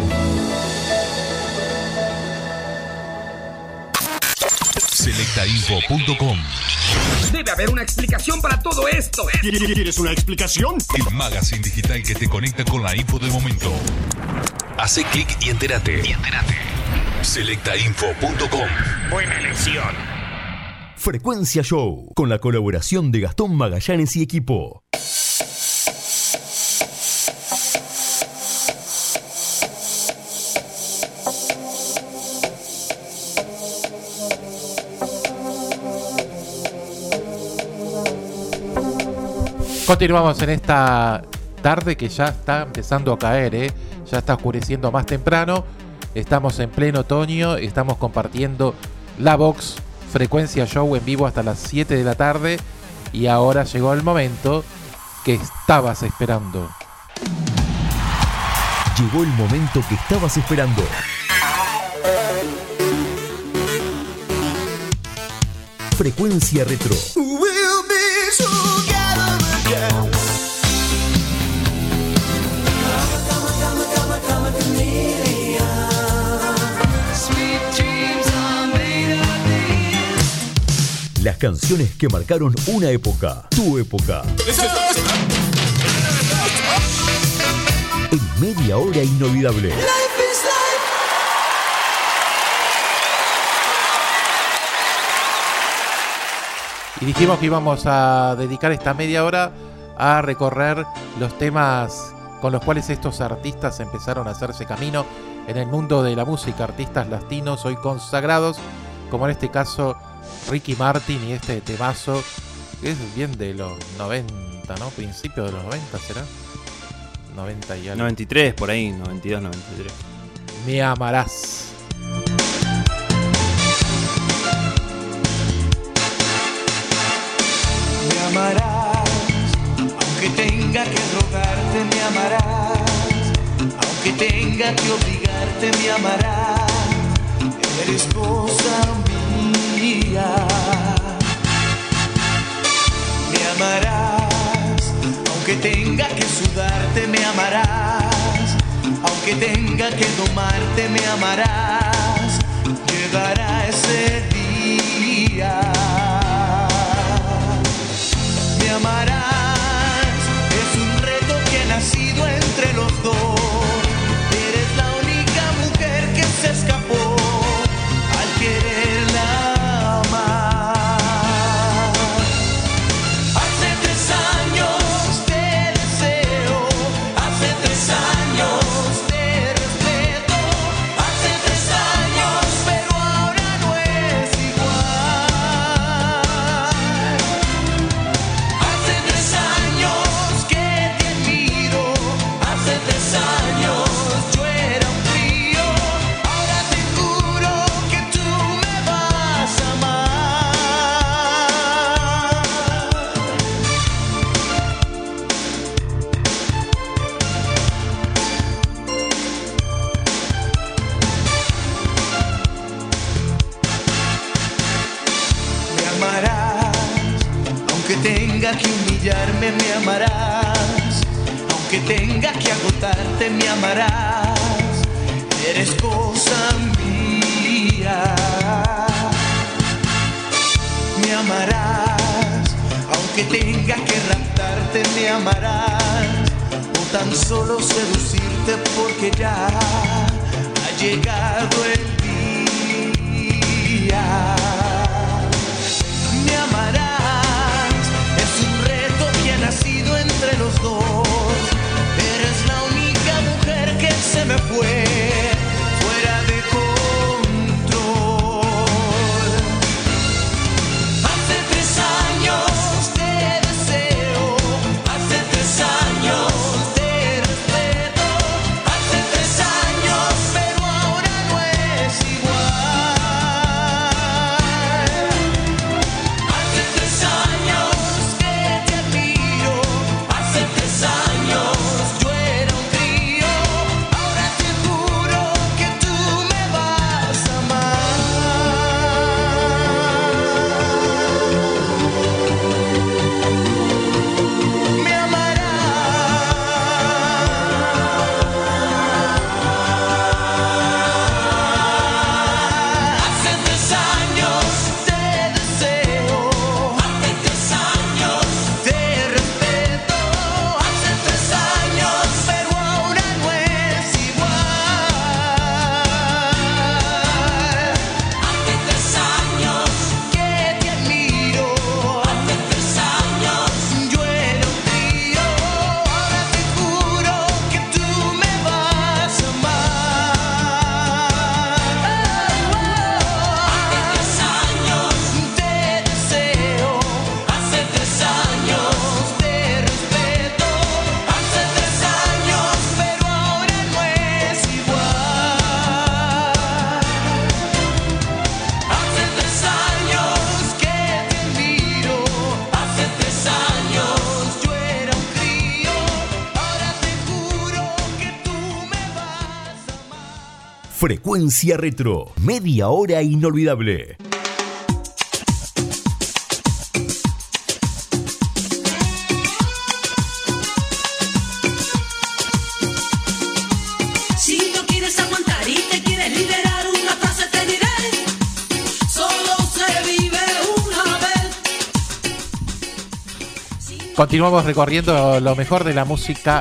selecta info punto com. Debe haber una explicación para todo esto. ¿Quieres una explicación? El magazine digital que te conecta con la info del momento. Hace clic y entérate. Y entérate. selecta info punto com. Buena elección. Frecuencia Show, con la colaboración de Gastón Magallanes y equipo. Continuamos en esta tarde que ya está empezando a caer, ¿eh? Ya está oscureciendo más temprano. Estamos en pleno otoño, estamos compartiendo la box Frecuencia Show en vivo hasta las siete de la tarde. Y ahora llegó el momento que estabas esperando. Llegó el momento que estabas esperando. Frecuencia Retro. We'll be together again. Las canciones que marcaron una época, tu época. En media hora inolvidable. Y dijimos que íbamos a dedicar esta media hora a recorrer los temas con los cuales estos artistas empezaron a hacerse camino en el mundo de la música, artistas latinos hoy consagrados, como en este caso Ricky Martin y este temazo, que es bien de los noventa, ¿no? Principio de los noventa, ¿será? noventa y algo. noventa y tres, por ahí, noventa y dos, noventa y tres. Me amarás. Me amarás, aunque tenga que rogarte, me amarás, aunque tenga que obligarte, me amarás, eres cosa mía. Me amarás, aunque tenga que sudarte, me amarás, aunque tenga que domarte, me amarás, llegará ese día. Me amarás, es un reto que ha nacido entre los dos. Eres la única mujer que se escapó al quererla amar. Hace tres años te deseo, hace tres años te respeto, hace tres años, pero ahora no es igual. Hace tres años que te admiro, hace tres años yo era un frío, ahora te juro que tú me vas a amar. Me amarás, aunque tenga que humillarme, me amarás, aunque tenga que agotarte, me amarás, eres cosa mía. Me amarás, aunque tenga que raptarte, me amarás, o tan solo seducirte porque ya ha llegado el día. Me amarás, es un reto que ha nacido entre los dos. Eres la única mujer que se me fue fuera de control. Hace tres años te deseo, hace tres años te respeto, hace tres años, pero ahora no es Frecuencia Retro, media hora inolvidable. Si no quieres aguantar y te quieres liberar, una frase te diré: solo se vive una vez. Continuamos recorriendo lo mejor de la música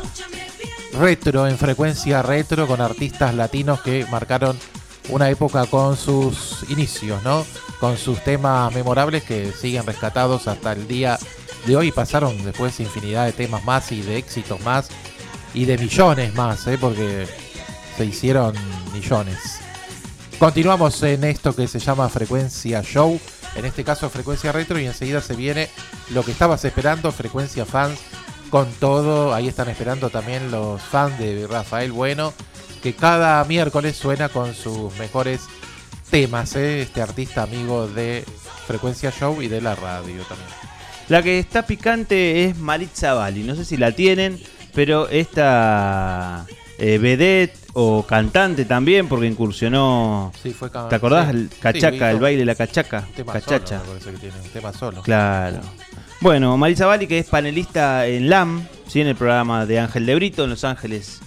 retro en Frecuencia Retro con artistas latinos que marcaron una época con sus inicios, ¿no? Con sus temas memorables que siguen rescatados hasta el día de hoy. Pasaron después infinidad de temas más y de éxitos más y de millones más, ¿eh? Porque se hicieron millones. Continuamos en esto que se llama Frecuencia Show, en este caso Frecuencia Retro, y enseguida se viene lo que estabas esperando, Frecuencia Fans, con todo. Ahí están esperando también los fans de Rafael Bueno, que cada miércoles suena con sus mejores temas, ¿eh? Este artista amigo de Frecuencia Show y de la radio también. La que está picante es Maritza Bali, no sé si la tienen, pero esta eh, vedette o cantante también, porque incursionó. Sí, fue can- ¿Te acordás? sí. El cachaca, Sí, el baile de la cachaca. Un tema Cachacha. solo, me parece que tiene un tema solo. Claro. Bueno, Maritza Bali, que es panelista en L A M, ¿sí? En el programa de Ángel de Brito en Los Ángeles.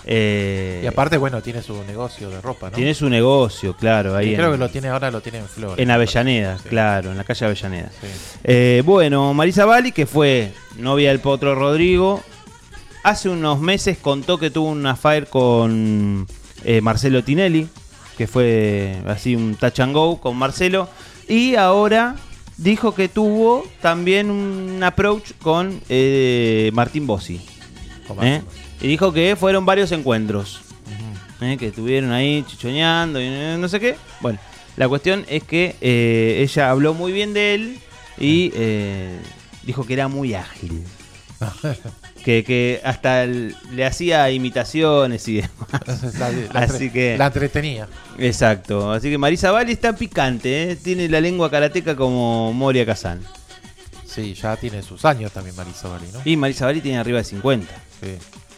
Eh, Y aparte, bueno, tiene su negocio de ropa, ¿no? Tiene su negocio, claro. Ahí Y creo en, que lo tiene ahora, lo tiene en Flores. en Avellaneda, sí. Claro, en la calle Avellaneda. Sí. Eh, bueno, Maritza Bali, que fue novia del Potro Rodrigo, hace unos meses contó que tuvo un affair con eh, Marcelo Tinelli, que fue así un touch and go con Marcelo, y ahora dijo que tuvo también un approach con eh, Martín Bossi. ¿eh? Y dijo que fueron varios encuentros, uh-huh. ¿eh? que estuvieron ahí chichoneando y no sé qué. Bueno, la cuestión es que eh, ella habló muy bien de él y eh, dijo que era muy ágil. Que, que hasta el, le hacía imitaciones y demás. La, la, así que la entretenía. Exacto. Así que Maritza Bali está picante, ¿eh? Tiene la lengua karateca como Moria Kazan. Sí, ya tiene sus años también Maritza Bali, ¿no? Y Maritza Bali tiene arriba de cincuenta. Sí.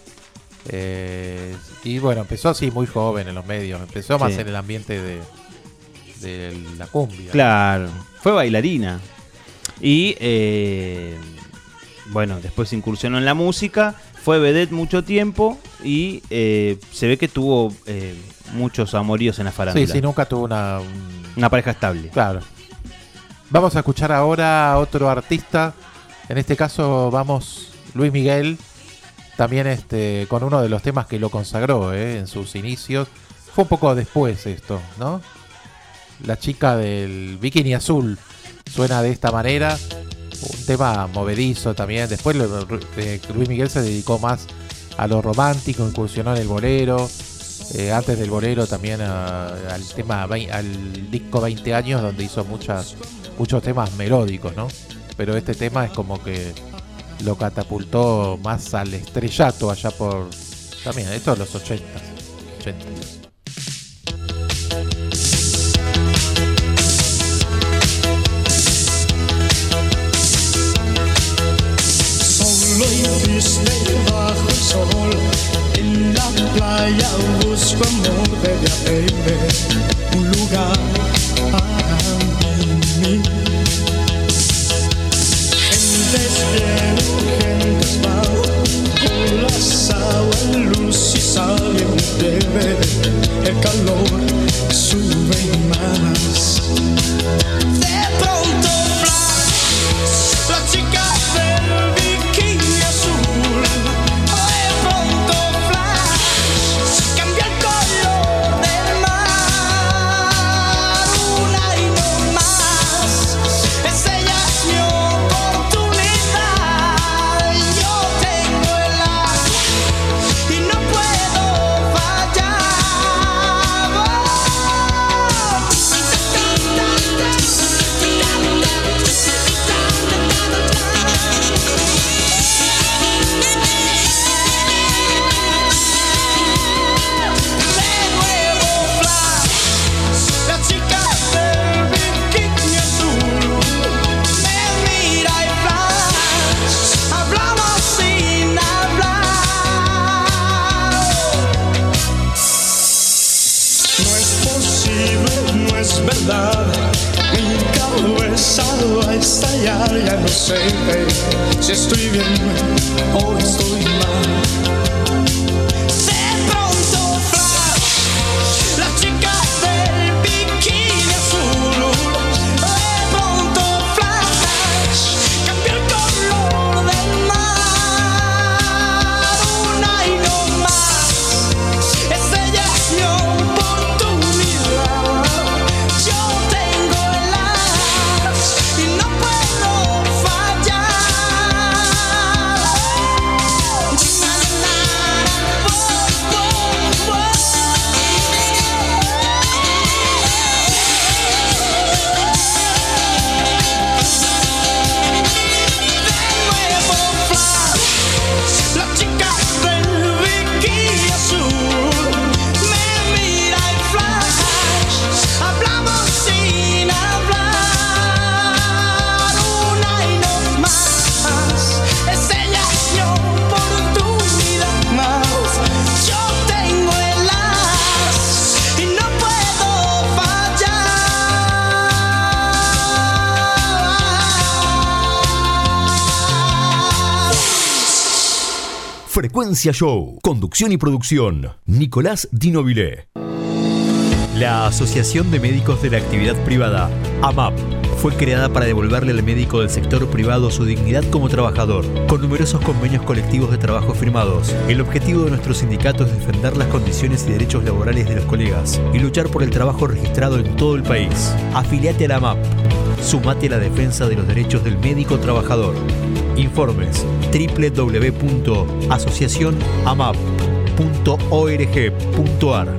Eh, y bueno, empezó así muy joven en los medios. Empezó más Sí. en el ambiente de, de la cumbia. Claro. Fue bailarina. Y eh, bueno, después incursionó en la música. Fue vedette mucho tiempo. Y eh, se ve que tuvo eh, muchos amoríos en la farándula. Sí, sí, nunca tuvo una... Un... Una pareja estable. Claro. Vamos a escuchar ahora a otro artista. En este caso vamos Luis Miguel. También este con uno de los temas que lo consagró ¿eh? en sus inicios. Fue un poco después esto, ¿no? La chica del bikini azul suena de esta manera. Un tema movedizo también. Después eh, Luis Miguel se dedicó más a lo romántico, incursionó en el bolero. Eh, antes del bolero también a, al tema al disco veinte años, donde hizo muchas muchos temas melódicos, ¿no? Pero este tema es como que lo catapultó más al estrellato allá por también esto de los ochenta. Solo y triste bajo el sol, en la playa busco amor, baby, baby, un lugar para mí. Gentes bien, gentes mal, con las aguas, luz y sal, y bebé, el calor sube más. De pronto flash, la chica del bikini azul. De pronto flash, cambia el color del mar. Una y no más, es ella mi oportunidad. Yo tengo el as y no puedo fallar. es verdad. Mi cabeza va a estallar, ya no sé si estoy bien o estoy mal. De pronto flash, la chica del bikini azul. De pronto flash, cambia el color del mar. Una y no más, esta ya es mi oportunidad. Yo tengo el as y no puedo fallar. La chica del bikini azul me mira en flash, hablamos sin hablar. Una y no más, es ella mi oportunidad más. Yo tengo el as y no puedo fallar. Frecuencia Show. Conducción y producción. Nicolás Dinovile. La Asociación de Médicos de la Actividad Privada, A M A P, fue creada para devolverle al médico del sector privado su dignidad como trabajador, con numerosos convenios colectivos de trabajo firmados. El objetivo de nuestro sindicato es defender las condiciones y derechos laborales de los colegas y luchar por el trabajo registrado en todo el país. Afiliate a la A M A P. Sumate a la defensa de los derechos del médico trabajador. Informes doble u doble u doble u punto asociación amap punto org punto ar.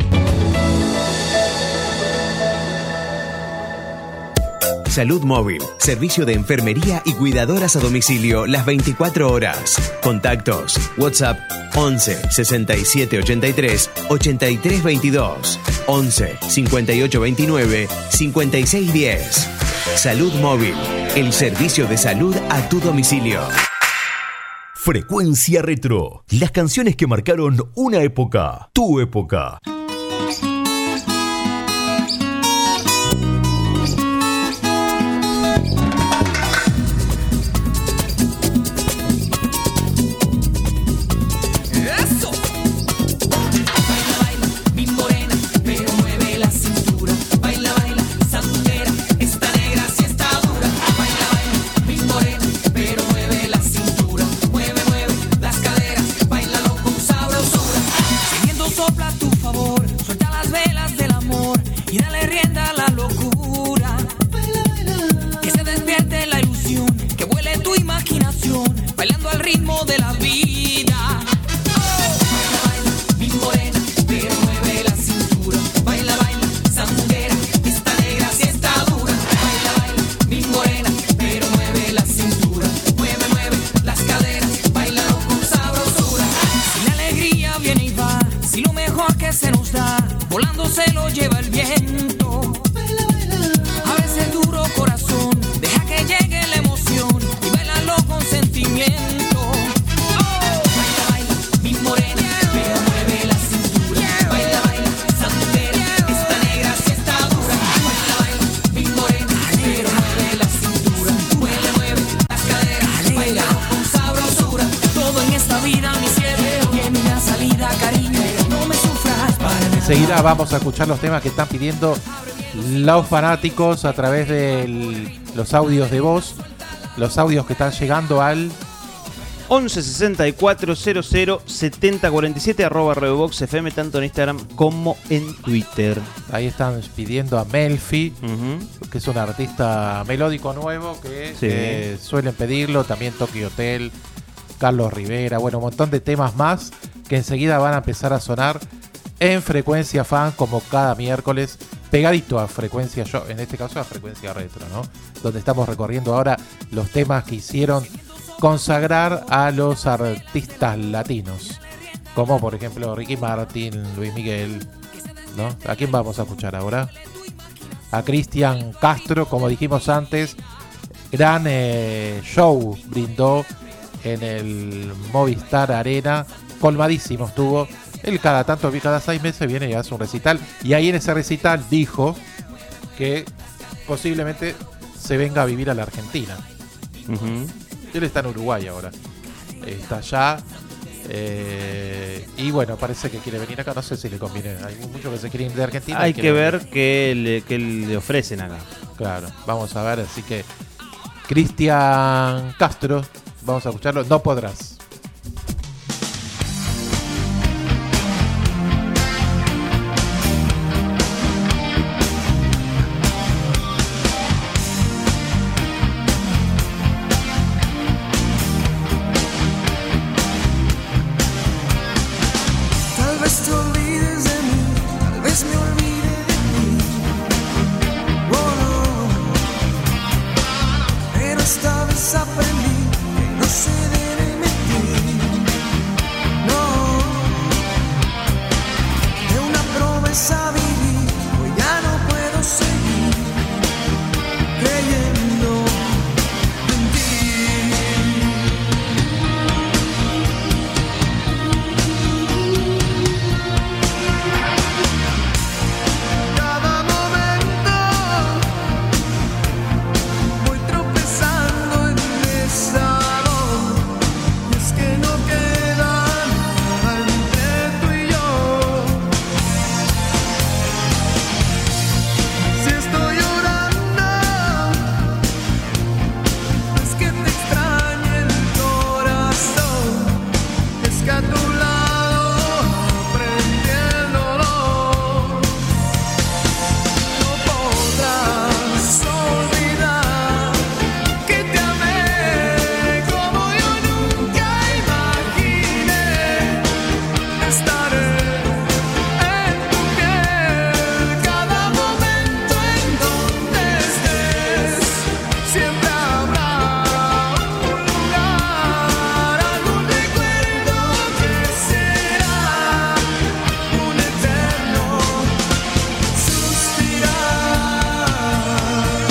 Salud Móvil, servicio de enfermería y cuidadoras a domicilio las veinticuatro horas. Contactos: WhatsApp once sesenta y siete ochenta y tres ochenta y tres veintidós, once cincuenta y ocho veintinueve cincuenta y seis diez. Salud Móvil, el servicio de salud a tu domicilio. Frecuencia Retro. Las canciones que marcaron una época, tu época. Enseguida vamos a escuchar los temas que están pidiendo los fanáticos a través de los audios de voz, los audios que están llegando al once sesenta y cuatro cero cero setenta cuarenta y siete arroba Revox F M, tanto en Instagram como en Twitter. Ahí están pidiendo a Melfi, uh-huh. que es un artista melódico nuevo que sí. eh, suelen pedirlo, también Tokyo Hotel, Carlos Rivera, bueno, un montón de temas más que enseguida van a empezar a sonar en Frecuencia Fan, como cada miércoles, pegadito a Frecuencia Show, en este caso a Frecuencia Retro, ¿no? Donde estamos recorriendo ahora los temas que hicieron consagrar a los artistas latinos, como por ejemplo Ricky Martin, Luis Miguel, ¿no? ¿A quién vamos a escuchar ahora? A Cristian Castro, como dijimos antes, gran eh, show brindó en el Movistar Arena, colmadísimo estuvo. Él cada tanto, cada seis meses viene y hace un recital, y ahí en ese recital dijo que posiblemente se venga a vivir a la Argentina. Ujú. Él está en Uruguay ahora. Está allá. eh, y bueno, parece que quiere venir acá. No sé si le conviene. Hay muchos que se quieren ir de Argentina. Hay y que quieren ver venir. qué le, qué le ofrecen acá. Claro, vamos a ver. Así que Cristian Castro, vamos a escucharlo. No podrás. Tal vez te olvides de mí, tal vez me olvide de ti. Oh, no. Pero esta vez aprendí que no se debe mentir. No, de una promesa viví, hoy ya no puedo seguir creyendo en ti. Cada momento voy tropezando en esa voz, y es que no queda nada entre tú y yo. Si estoy llorando, es que te extraña el corazón, es que a tu lado aprendí el dolor. No podrás olvidar que te amé como yo nunca imaginé. Estaré en tu piel cada momento en donde estés. Siempre habrá un lugar, algún recuerdo que será un eterno suspirar.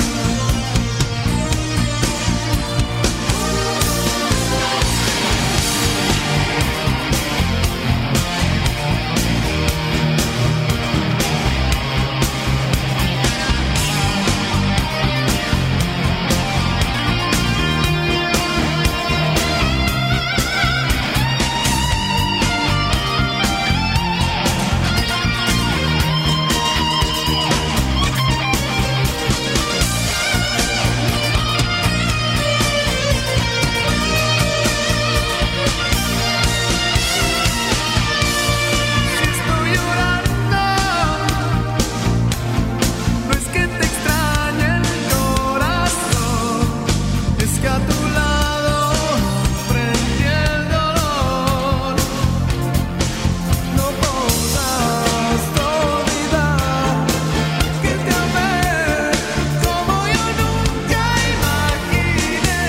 Estoy llorando, no es que te extrañe el corazón, es que a tu lado aprendí el dolor. No podrás olvidar que te amé como yo nunca imaginé.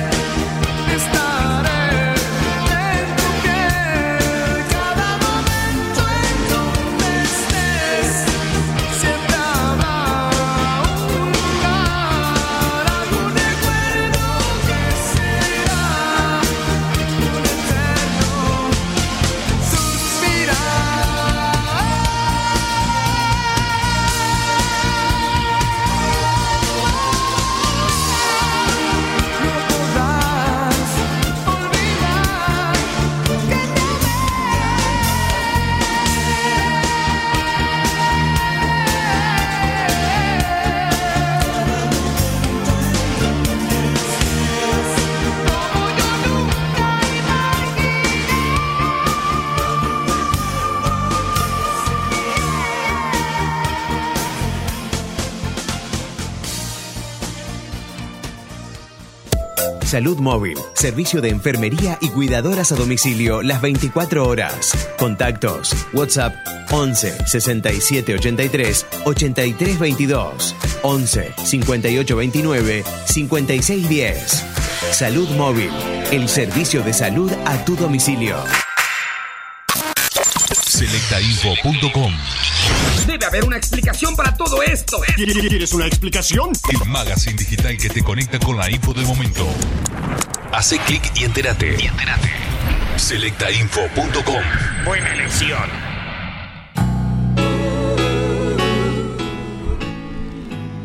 Estaré en tu piel cada momento en donde estés. Siempre habrá un lugar, algún recuerdo que será un eterno Salud Móvil, servicio de enfermería y cuidadoras a domicilio las veinticuatro horas. Contactos: WhatsApp once sesenta y siete ochenta y tres ochenta y tres veintidós, once cincuenta y ocho veintinueve cincuenta y seis diez. Salud Móvil, el servicio de salud a tu domicilio. selecta info punto com. Debe haber una explicación para todo esto. ¿Quieres una explicación? El magazine digital que te conecta con la info del momento. Hace clic y entérate. Y entérate. selecta info punto com. Buena elección.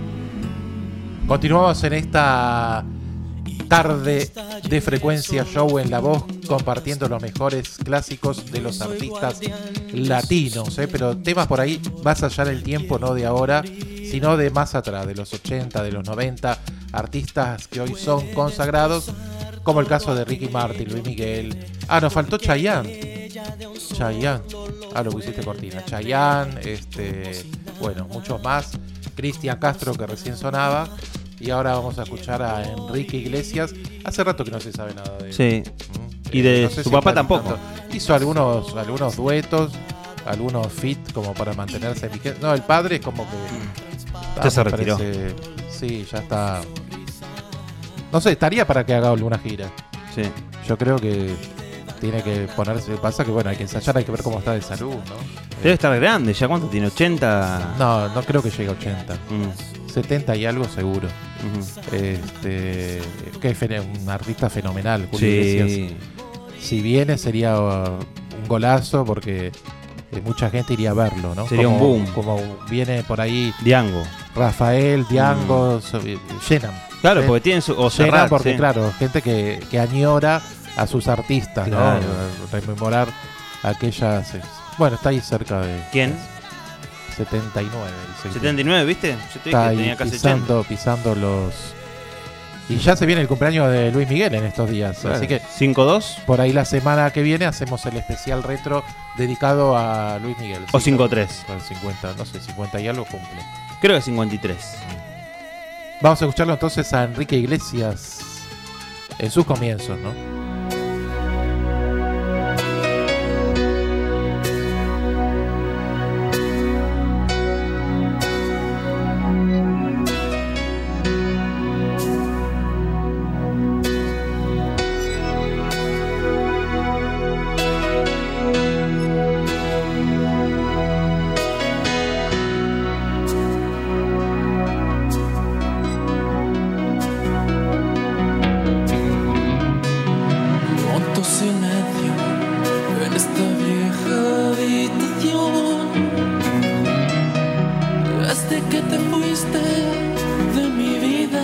Continuamos en esta tarde de Frecuencia Show en La Voz, compartiendo los mejores clásicos de los artistas latinos, ¿eh? Pero temas por ahí más allá del tiempo, no de ahora, sino de más atrás, de los ochenta, de los noventa, artistas que hoy son consagrados, como el caso de Ricky Martin, Luis Miguel. Ah, nos faltó Chayanne. Chayanne. Ah, lo pusiste cortina. Chayanne, este, bueno, muchos más. Cristian Castro, que recién sonaba. Y ahora vamos a escuchar a Enrique Iglesias. Hace rato que no se sabe nada de él. Sí. ¿Mm? Y de no sé su si papá están tampoco. tanto. Hizo algunos, algunos duetos, algunos fit como para mantenerse vigente. No, el padre es como que... Ya se me retiró. parece- sí, ya está... No sé, estaría para que haga alguna gira. Sí. Yo creo que tiene que ponerse... Pasa que bueno, hay que ensayar, hay que ver cómo está de salud, ¿no? Debe estar grande, ¿ya cuánto tiene? ¿ochenta? No, no creo que llegue a ochenta. Mm. setenta y algo seguro. Ujú. Este, que es fene- un artista fenomenal, Julio Sí. Iglesias. Si viene sería uh, un golazo porque eh, mucha gente iría a verlo, ¿no? Sería como, un boom. Como viene por ahí Diango. Rafael, Diango, Mm. so- eh, llenan. Claro, ¿eh? porque tienen su... O Llenan Serrat, porque sí. claro, gente que, que añora a sus artistas, Claro. ¿no? Rememorar aquellas... eh, Bueno, está ahí cerca de... ¿Quién? setenta y nueve. dice que- setenta y nueve, ¿viste? Yo te dije Está que ahí tenía casi pisando, pisando los... Y ya se viene el cumpleaños de Luis Miguel en estos días. Claro. Así que ¿cinco dos? por ahí la semana que viene hacemos el especial retro dedicado a Luis Miguel. O Sí, cinco tres. claro, cincuenta, no sé, cincuenta y algo cumple. Creo que cincuenta y tres. Vamos a escucharlo entonces a Enrique Iglesias en sus comienzos, ¿no? Cuánto silencio en esta vieja habitación. Desde que te fuiste de mi vida,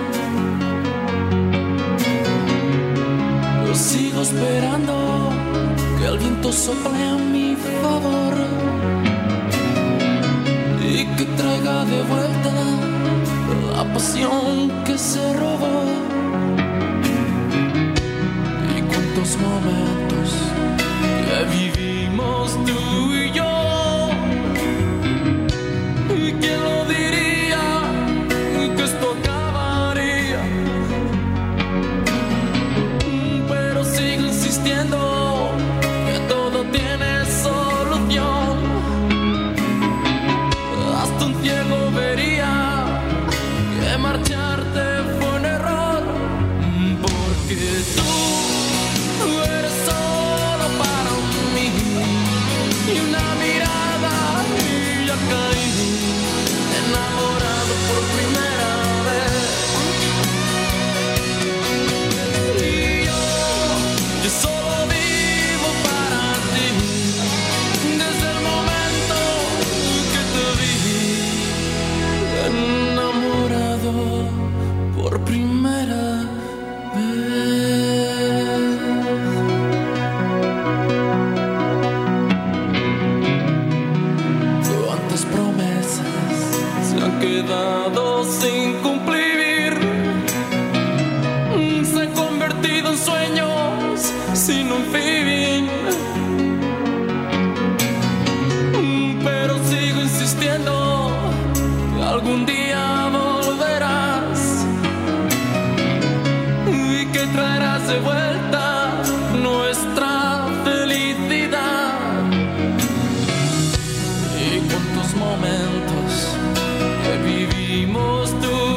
yo sigo esperando que el viento sople a mi favor y que traiga de vuelta la pasión que se robó. Cuántos momentos que vivimos tú y yo. ¿Y quién lo diría que esto acabaría? Pero sigo insistiendo que todo tiene solución. Hasta un ciego vería que marcharte fue un error. Porque tú Tú eres solo para mí y una mirada y ya caí enamorado por primera vez. Y yo, yo solo vivo para ti desde el momento que te vi enamorado por primera vez. Cuántas promesas se han quedado sin cumplir, se han convertido en sueños sin un fin. Pero sigo insistiendo que algún día volverás y que traerás de vuelta nuestra felicidad. Y cuántos momentos que vivimos tú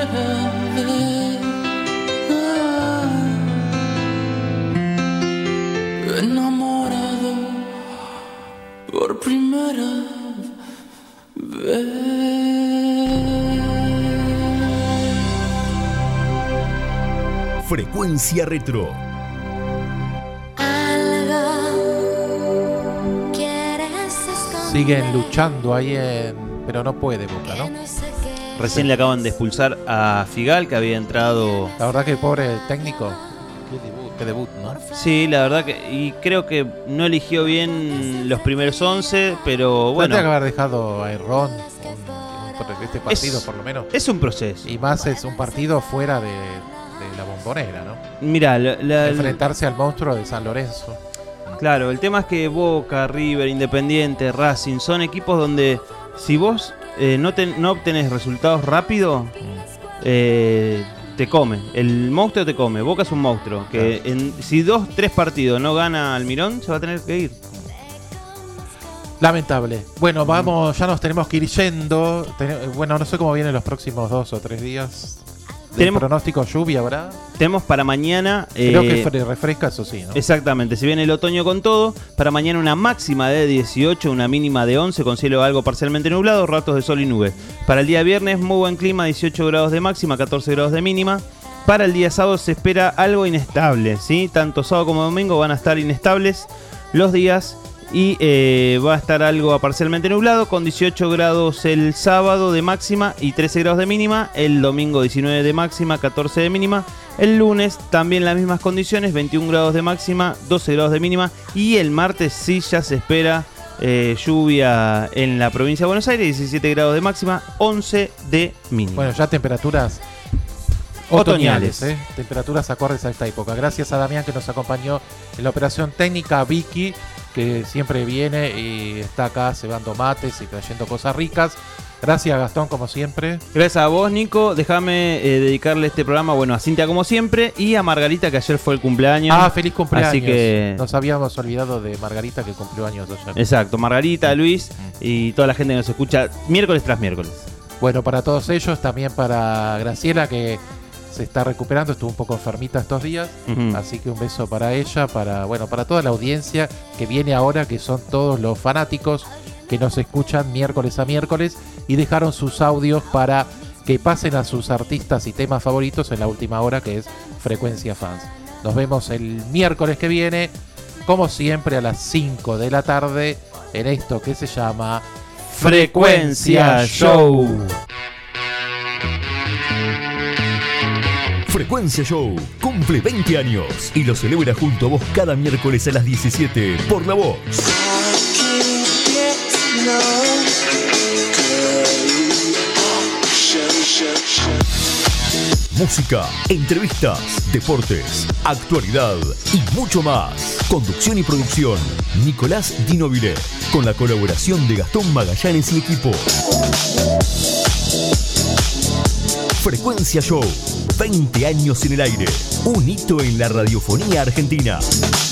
vez. Ah, enamorado por primera vez. Frecuencia Retro. Siguen luchando ahí en... Pero no puede Boca, ¿no? Recién le acaban de expulsar a Figal, que había entrado... La verdad que el pobre técnico. Qué debut, qué debut, ¿no? Sí, la verdad que... Y creo que no eligió bien los primeros once, pero bueno... Tendría que haber dejado a Errón este partido, es, por lo menos. Es un proceso. Y más es un partido fuera de, de la Bombonera, ¿no? Mirá, la, la, enfrentarse al monstruo de San Lorenzo. Claro, el tema es que Boca, River, Independiente, Racing son equipos donde si vos eh, no, ten, no obtenés resultados rápido, eh, te come. El monstruo te come. Boca es un monstruo. Que Claro. en, si dos, tres partidos no gana Almirón, se va a tener que ir. Lamentable. Bueno, vamos, ya nos tenemos que ir yendo. Ten- bueno, no sé cómo vienen los próximos dos o tres días. Tenemos- pronóstico lluvia, ¿verdad? Tenemos para mañana... Creo eh, que fre- refresca, eso sí, ¿no? Exactamente, si viene el otoño con todo, para mañana una máxima de dieciocho, una mínima de once, con cielo algo parcialmente nublado, ratos de sol y nubes. Para el día viernes, muy buen clima, dieciocho grados de máxima, catorce grados de mínima. Para el día sábado se espera algo inestable, ¿sí? Tanto sábado como domingo van a estar inestables los días y eh, va a estar algo parcialmente nublado, con dieciocho grados el sábado de máxima y trece grados de mínima. El domingo diecinueve de máxima, catorce de mínima. El lunes también las mismas condiciones, veintiún grados de máxima, doce grados de mínima. Y el martes sí ya se espera eh, lluvia en la provincia de Buenos Aires, diecisiete grados de máxima, once de mínima. Bueno, ya temperaturas Otoñales. otoñales, ¿eh? Temperaturas acordes a esta época. Gracias a Damián que nos acompañó en la operación técnica, Vicky, que siempre viene y está acá cebando mates y trayendo cosas ricas. Gracias, Gastón, como siempre. Gracias a vos, Nico. Déjame eh, dedicarle este programa, bueno, a Cintia como siempre y a Margarita, que ayer fue el cumpleaños. Ah, feliz cumpleaños. Así que... Nos habíamos olvidado de Margarita, que cumplió años ayer. Exacto, Margarita, Luis y toda la gente que nos escucha miércoles tras miércoles. Bueno, para todos ellos, también para Graciela, que se está recuperando, estuvo un poco enfermita estos días, Ujú. así que un beso para ella, para bueno, para toda la audiencia que viene ahora, que son todos los fanáticos que nos escuchan miércoles a miércoles y dejaron sus audios para que pasen a sus artistas y temas favoritos en la última hora, que es Frecuencia Fans. Nos vemos el miércoles que viene, como siempre, a las cinco de la tarde, en esto que se llama Frecuencia Show. Frecuencia Show cumple veinte años y lo celebra junto a vos cada miércoles a las diecisiete por La Voz. Música, entrevistas, deportes, actualidad y mucho más. Conducción y producción, Nicolás Dinovile, con la colaboración de Gastón Magallanes y equipo. Frecuencia Show, veinte años en el aire, un hito en la radiofonía argentina.